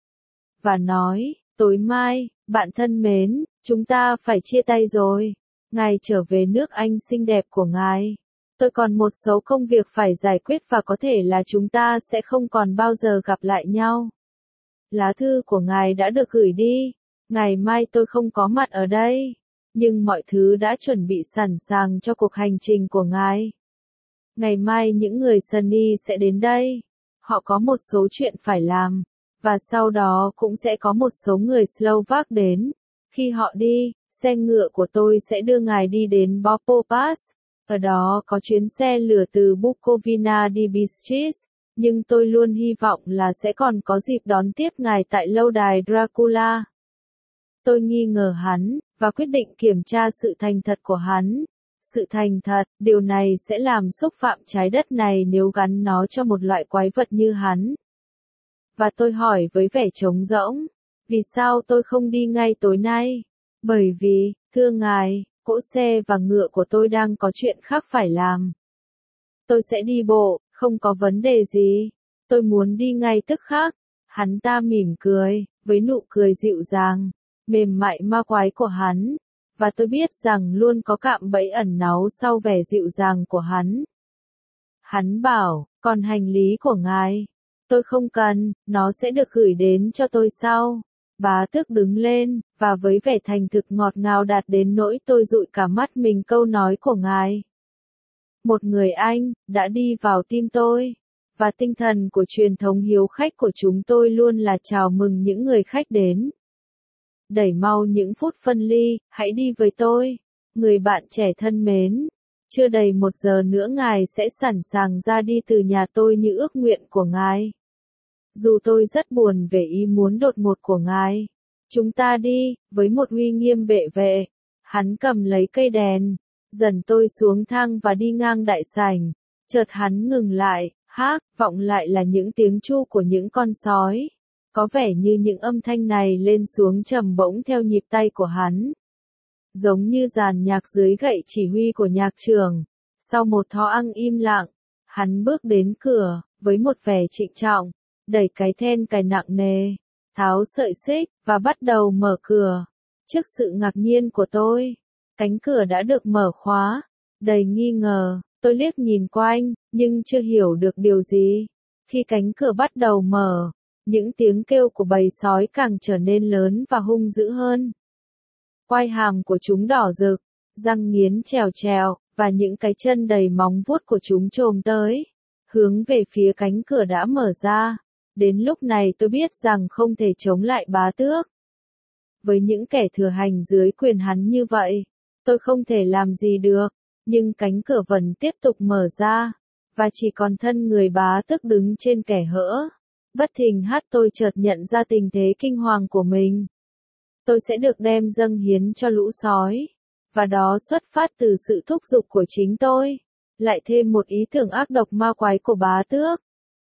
Và nói, tối mai, bạn thân mến, chúng ta phải chia tay rồi. Ngài trở về nước Anh xinh đẹp của ngài. Tôi còn một số công việc phải giải quyết và có thể là chúng ta sẽ không còn bao giờ gặp lại nhau. Lá thư của ngài đã được gửi đi. Ngày mai tôi không có mặt ở đây. Nhưng mọi thứ đã chuẩn bị sẵn sàng cho cuộc hành trình của ngài. Ngày mai những người Sunny sẽ đến đây. Họ có một số chuyện phải làm. Và sau đó cũng sẽ có một số người Slovak đến. Khi họ đi, xe ngựa của tôi sẽ đưa ngài đi đến Bopo Pass. Ở đó có chuyến xe lửa từ Bukovina đi Bistriz. Nhưng tôi luôn hy vọng là sẽ còn có dịp đón tiếp ngài tại lâu đài Dracula. Tôi nghi ngờ hắn, và quyết định kiểm tra sự thành thật của hắn. Sự thành thật, điều này sẽ làm xúc phạm trái đất này nếu gắn nó cho một loại quái vật như hắn. Và tôi hỏi với vẻ trống rỗng, vì sao tôi không đi ngay tối nay? Bởi vì, thưa ngài, cỗ xe và ngựa của tôi đang có chuyện khác phải làm. Tôi sẽ đi bộ, không có vấn đề gì. Tôi muốn đi ngay tức khắc. Hắn ta mỉm cười, với nụ cười dịu dàng, mềm mại ma quái của hắn. Và tôi biết rằng luôn có cạm bẫy ẩn náu sau vẻ dịu dàng của hắn. Hắn bảo, còn hành lý của ngài? Tôi không cần, nó sẽ được gửi đến cho tôi sau. Bá tước đứng lên, và với vẻ thành thực ngọt ngào đạt đến nỗi tôi dụi cả mắt mình câu nói của ngài. Một người Anh, đã đi vào tim tôi. Và tinh thần của truyền thống hiếu khách của chúng tôi luôn là chào mừng những người khách đến. Đẩy mau những phút phân ly, hãy đi với tôi. Người bạn trẻ thân mến, chưa đầy 1 giờ nữa ngài sẽ sẵn sàng ra đi từ nhà tôi như ước nguyện của ngài. Dù tôi rất buồn về ý muốn đột ngột của ngài. Chúng ta đi, với một uy nghiêm bệ vệ. Hắn cầm lấy cây đèn, dần tôi xuống thang và đi ngang đại sảnh. Chợt hắn ngừng lại, vọng lại là những tiếng tru của những con sói. Có vẻ như những âm thanh này lên xuống trầm bổng theo nhịp tay của hắn. Giống như dàn nhạc dưới gậy chỉ huy của nhạc trưởng. Sau một thoáng im lặng, hắn bước đến cửa, với một vẻ trịnh trọng, đẩy cái then cài nặng nề, tháo sợi xích, và bắt đầu mở cửa. Trước sự ngạc nhiên của tôi, cánh cửa đã được mở khóa. Đầy nghi ngờ, tôi liếc nhìn quanh, nhưng chưa hiểu được điều gì. Khi cánh cửa bắt đầu mở, những tiếng kêu của bầy sói càng trở nên lớn và hung dữ hơn. Quai hàm của chúng đỏ rực, răng nghiến trèo trèo, và những cái chân đầy móng vuốt của chúng chồm tới, hướng về phía cánh cửa đã mở ra. Đến lúc này tôi biết rằng không thể chống lại bá tước. Với những kẻ thừa hành dưới quyền hắn như vậy, tôi không thể làm gì được, nhưng cánh cửa vẫn tiếp tục mở ra, và chỉ còn thân người bá tước đứng trên kẻ hỡ. Bất thình tôi chợt nhận ra tình thế kinh hoàng của mình. Tôi sẽ được đem dâng hiến cho lũ sói, và đó xuất phát từ sự thúc giục của chính tôi, lại thêm một ý tưởng ác độc ma quái của bá tước.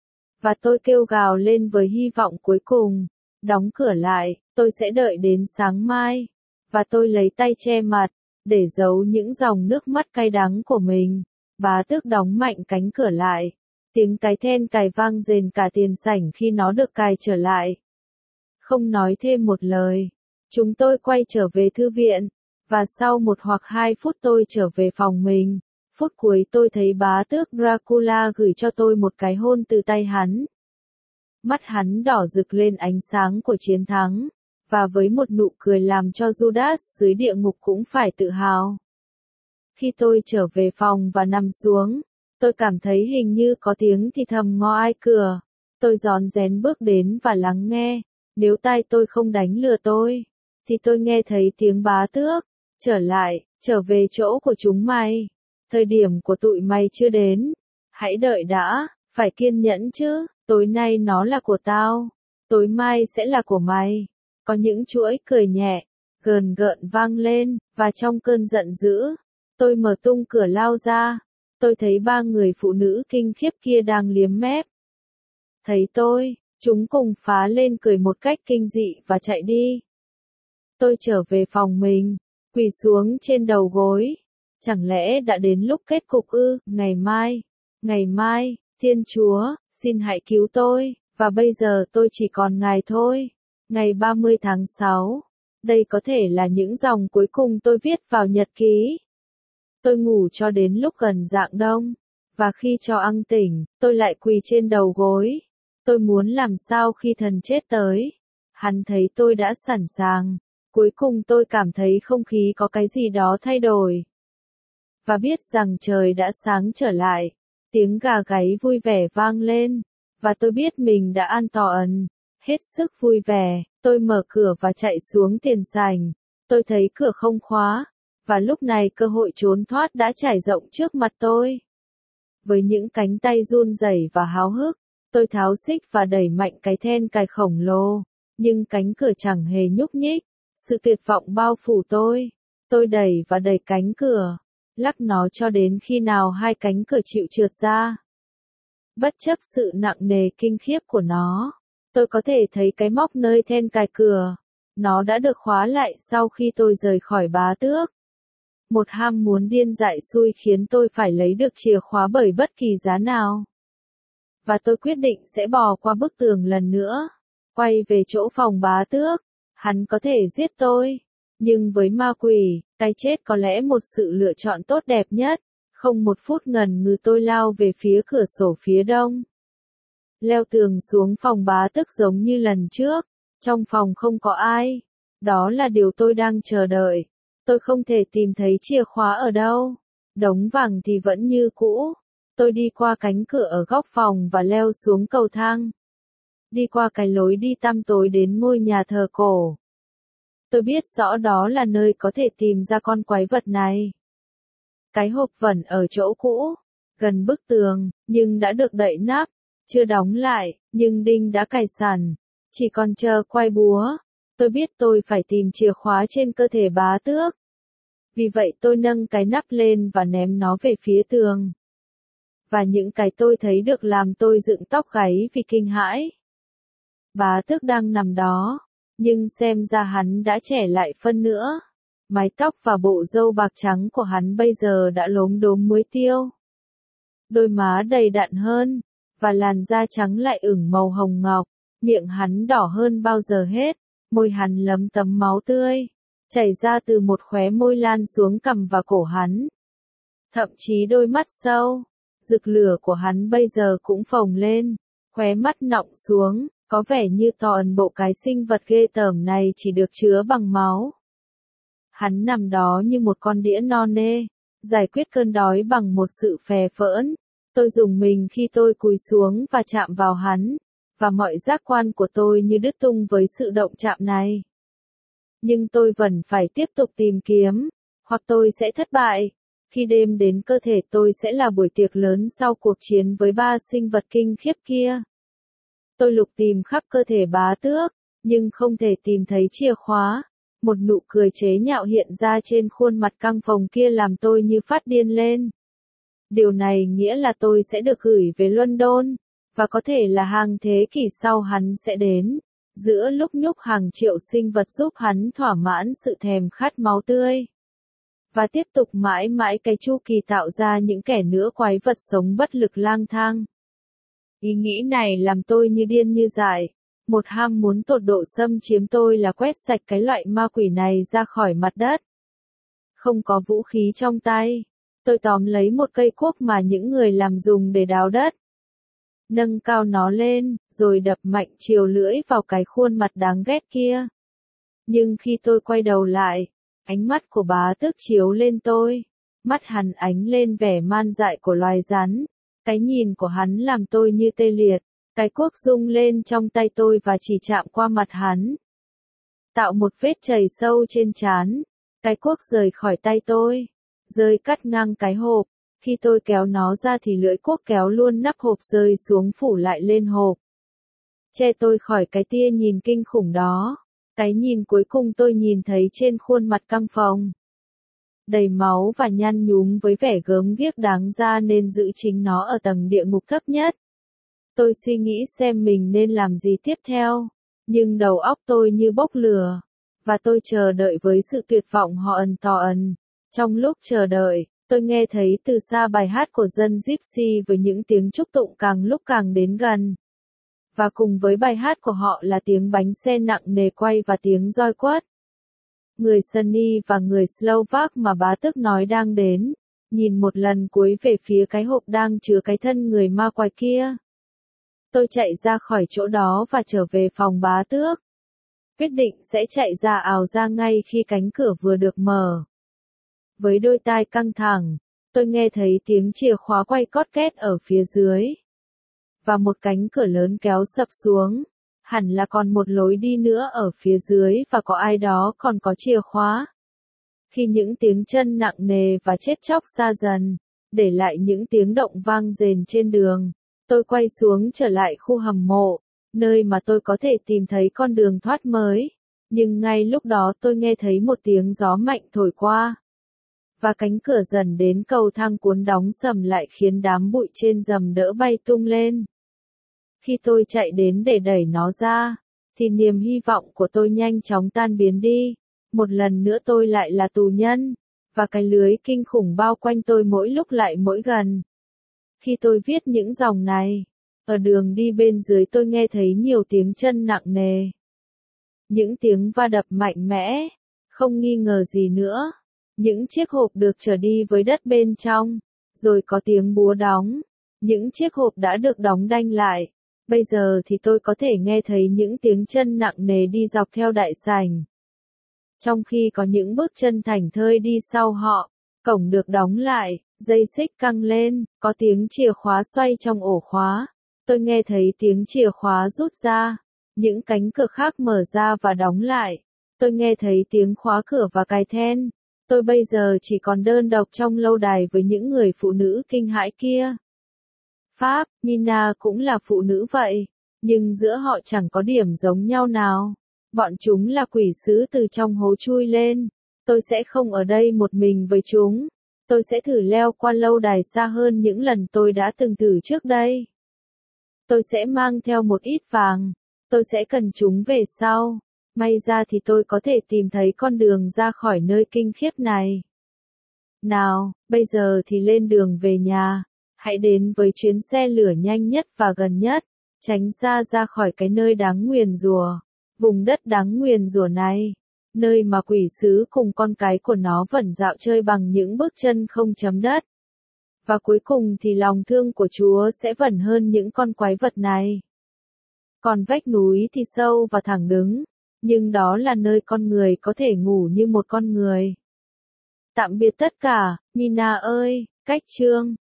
Và tôi kêu gào lên với hy vọng cuối cùng, đóng cửa lại, tôi sẽ đợi đến sáng mai, và tôi lấy tay che mặt, để giấu những dòng nước mắt cay đắng của mình. Bá tước đóng mạnh cánh cửa lại, tiếng cái then cài vang rền cả tiền sảnh khi nó được cài trở lại. Không nói thêm một lời, chúng tôi quay trở về thư viện, và sau 1 hoặc 2 phút tôi trở về phòng mình. Phút cuối tôi thấy bá tước Dracula gửi cho tôi một cái hôn từ tay hắn. Mắt hắn đỏ rực lên ánh sáng của chiến thắng, và với một nụ cười làm cho Judas dưới địa ngục cũng phải tự hào. Khi tôi trở về phòng và nằm xuống, tôi cảm thấy hình như có tiếng thì thầm ngõ ai cửa. Tôi rón rén bước đến và lắng nghe. Nếu tai tôi không đánh lừa tôi, thì tôi nghe thấy tiếng bá tước. Trở về chỗ của chúng mày. Thời điểm của tụi mày chưa đến. Hãy đợi đã, phải kiên nhẫn chứ. Tối nay nó là của tao, tối mai sẽ là của mày. Có những chuỗi cười nhẹ, gờn gợn vang lên, và trong cơn giận dữ, tôi mở tung cửa lao ra. Tôi thấy 3 người phụ nữ kinh khiếp kia đang liếm mép. Thấy tôi, chúng cùng phá lên cười một cách kinh dị và chạy đi. Tôi trở về phòng mình, quỳ xuống trên đầu gối. Chẳng lẽ đã đến lúc kết cục ư? Ngày mai, Thiên Chúa, xin hãy cứu tôi, và bây giờ tôi chỉ còn ngài thôi. Ngày 30 tháng 6. Đây có thể là những dòng cuối cùng tôi viết vào nhật ký. Tôi ngủ cho đến lúc gần rạng đông, và khi cho ăn tỉnh, tôi lại quỳ trên đầu gối. Tôi muốn làm sao khi thần chết tới. Hắn thấy tôi đã sẵn sàng. Cuối cùng tôi cảm thấy không khí có cái gì đó thay đổi. Và biết rằng trời đã sáng trở lại. Tiếng gà gáy vui vẻ vang lên, và tôi biết mình đã an toàn. Hết sức vui vẻ, tôi mở cửa và chạy xuống tiền sảnh. Tôi thấy cửa không khóa, và lúc này cơ hội trốn thoát đã trải rộng trước mặt tôi. Với những cánh tay run rẩy và háo hức, tôi tháo xích và đẩy mạnh cái then cài khổng lồ, nhưng cánh cửa chẳng hề nhúc nhích. Sự tuyệt vọng bao phủ tôi. Tôi đẩy và đẩy cánh cửa, lắc nó cho đến khi nào 2 cánh cửa chịu trượt ra. Bất chấp sự nặng nề kinh khiếp của nó, tôi có thể thấy cái móc nơi then cài cửa. Nó đã được khóa lại sau khi tôi rời khỏi bá tước. Một ham muốn điên dại xui khiến tôi phải lấy được chìa khóa bởi bất kỳ giá nào. Và tôi quyết định sẽ bò qua bức tường lần nữa, quay về chỗ phòng bá tước. Hắn có thể giết tôi, nhưng với ma quỷ, cái chết có lẽ một sự lựa chọn tốt đẹp nhất. Không 1 phút ngần ngừ tôi lao về phía cửa sổ phía đông. Leo tường xuống phòng bá tước giống như lần trước. Trong phòng không có ai. Đó là điều tôi đang chờ đợi. Tôi không thể tìm thấy chìa khóa ở đâu. Đống vàng thì vẫn như cũ. Tôi đi qua cánh cửa ở góc phòng và leo xuống cầu thang. Đi qua cái lối đi tăm tối đến ngôi nhà thờ cổ. Tôi biết rõ đó là nơi có thể tìm ra con quái vật này. Cái hộp vẫn ở chỗ cũ, gần bức tường, nhưng đã được đậy nắp, chưa đóng lại, nhưng đinh đã cài sẵn, chỉ còn chờ quay búa. Tôi biết tôi phải tìm chìa khóa trên cơ thể bá tước. Vì vậy tôi nâng cái nắp lên và ném nó về phía tường. Và những cái tôi thấy được làm tôi dựng tóc gáy vì kinh hãi. Bá tước đang nằm đó, nhưng xem ra hắn đã trẻ lại phân nữa. Mái tóc và bộ râu bạc trắng của hắn bây giờ đã lốm đốm muối tiêu. Đôi má đầy đặn hơn, và làn da trắng lại ửng màu hồng ngọc, miệng hắn đỏ hơn bao giờ hết, môi hắn lấm tấm máu tươi, chảy ra từ một khóe môi lan xuống cằm và cổ hắn. Thậm chí đôi mắt sâu, rực lửa của hắn bây giờ cũng phồng lên, khóe mắt nọng xuống, có vẻ như toàn bộ cái sinh vật ghê tởm này chỉ được chứa bằng máu. Hắn nằm đó như một con đĩa non nê, giải quyết cơn đói bằng một sự phè phỡn. Tôi rùng mình khi tôi cúi xuống và chạm vào hắn, và mọi giác quan của tôi như đứt tung với sự động chạm này. Nhưng tôi vẫn phải tiếp tục tìm kiếm, hoặc tôi sẽ thất bại. Khi đêm đến cơ thể tôi sẽ là buổi tiệc lớn sau cuộc chiến với ba sinh vật kinh khiếp kia. Tôi lục tìm khắp cơ thể bá tước, nhưng không thể tìm thấy chìa khóa. Một nụ cười chế nhạo hiện ra trên khuôn mặt căng phồng kia làm tôi như phát điên lên. Điều này nghĩa là tôi sẽ được gửi về London, và có thể là hàng thế kỷ sau hắn sẽ đến, giữa lúc nhúc hàng triệu sinh vật giúp hắn thỏa mãn sự thèm khát máu tươi. Và tiếp tục mãi mãi cái chu kỳ tạo ra những kẻ nữa quái vật sống bất lực lang thang. Ý nghĩ này làm tôi như điên như dại. Một ham muốn tột độ xâm chiếm tôi là quét sạch cái loại ma quỷ này ra khỏi mặt đất. Không có vũ khí trong tay, tôi tóm lấy một cây cuốc mà những người làm dùng để đào đất. Nâng cao nó lên, rồi đập mạnh chiều lưỡi vào cái khuôn mặt đáng ghét kia. Nhưng khi tôi quay đầu lại, ánh mắt của bá tước chiếu lên tôi. Mắt hắn ánh lên vẻ man dại của loài rắn. Cái nhìn của hắn làm tôi như tê liệt. Cái cuốc rung lên trong tay tôi và chỉ chạm qua mặt hắn. Tạo một vết chảy sâu trên trán. Cái cuốc rời khỏi tay tôi. Rơi cắt ngang cái hộp. Khi tôi kéo nó ra thì lưỡi cuốc kéo luôn nắp hộp rơi xuống phủ lại lên hộp. Che tôi khỏi cái tia nhìn kinh khủng đó. Cái nhìn cuối cùng tôi nhìn thấy trên khuôn mặt căng phồng. Đầy máu và nhăn nhúm với vẻ gớm ghiếc đáng ra nên giữ chính nó ở tầng địa ngục thấp nhất. Tôi suy nghĩ xem mình nên làm gì tiếp theo, nhưng đầu óc tôi như bốc lửa, và tôi chờ đợi với sự tuyệt vọng họ ẩn tò ẩn. Trong lúc chờ đợi, tôi nghe thấy từ xa bài hát của dân Gypsy với những tiếng chúc tụng càng lúc càng đến gần. Và cùng với bài hát của họ là tiếng bánh xe nặng nề quay và tiếng roi quất. Người Sunni và người Slovak mà bá tước nói đang đến, nhìn một lần cuối về phía cái hộp đang chứa cái thân người ma quái kia. Tôi chạy ra khỏi chỗ đó và trở về phòng bá tước. Quyết định sẽ chạy ra ào ra ngay khi cánh cửa vừa được mở. Với đôi tai căng thẳng, tôi nghe thấy tiếng chìa khóa quay cót két ở phía dưới. Và một cánh cửa lớn kéo sập xuống. Hẳn là còn một lối đi nữa ở phía dưới và có ai đó còn có chìa khóa. Khi những tiếng chân nặng nề và chết chóc xa dần, để lại những tiếng động vang rền trên đường. Tôi quay xuống trở lại khu hầm mộ, nơi mà tôi có thể tìm thấy con đường thoát mới. Nhưng ngay lúc đó tôi nghe thấy một tiếng gió mạnh thổi qua. Và cánh cửa dần đến cầu thang cuốn đóng sầm lại khiến đám bụi trên rầm đỡ bay tung lên. Khi tôi chạy đến để đẩy nó ra, thì niềm hy vọng của tôi nhanh chóng tan biến đi. Một lần nữa tôi lại là tù nhân, và cái lưới kinh khủng bao quanh tôi mỗi lúc lại mỗi gần. Khi tôi viết những dòng này, ở đường đi bên dưới tôi nghe thấy nhiều tiếng chân nặng nề. Những tiếng va đập mạnh mẽ, không nghi ngờ gì nữa. Những chiếc hộp được trở đi với đất bên trong, rồi có tiếng búa đóng. Những chiếc hộp đã được đóng đanh lại. Bây giờ thì tôi có thể nghe thấy những tiếng chân nặng nề đi dọc theo đại sảnh. Trong khi có những bước chân thảnh thơi đi sau họ, Cổng được đóng lại, dây xích căng lên, có tiếng chìa khóa xoay trong ổ khóa. Tôi nghe thấy tiếng chìa khóa rút ra, những cánh cửa khác mở ra và đóng lại. Tôi nghe thấy tiếng khóa cửa và cài then. Tôi bây giờ chỉ còn đơn độc trong lâu đài với những người phụ nữ kinh hãi kia. Pháp, Mina cũng là phụ nữ vậy, nhưng giữa họ chẳng có điểm giống nhau nào. Bọn chúng là quỷ sứ từ trong hố chui lên. Tôi sẽ không ở đây một mình với chúng. Tôi sẽ thử leo qua lâu đài xa hơn những lần tôi đã từng thử trước đây. Tôi sẽ mang theo một ít vàng. Tôi sẽ cần chúng về sau. May ra thì tôi có thể tìm thấy con đường ra khỏi nơi kinh khiếp này. Nào, bây giờ thì lên đường về nhà. Hãy đến với chuyến xe lửa nhanh nhất và gần nhất. Tránh ra khỏi cái nơi đáng nguyền rủa. Vùng đất đáng nguyền rủa này. Nơi mà quỷ sứ cùng con cái của nó vẩn dạo chơi bằng những bước chân không chấm đất. Và cuối cùng thì lòng thương của Chúa sẽ vẩn hơn những con quái vật này. Còn vách núi thì sâu và thẳng đứng, nhưng đó là nơi con người có thể ngủ như một con người. Tạm biệt tất cả, Mina ơi, cách chương.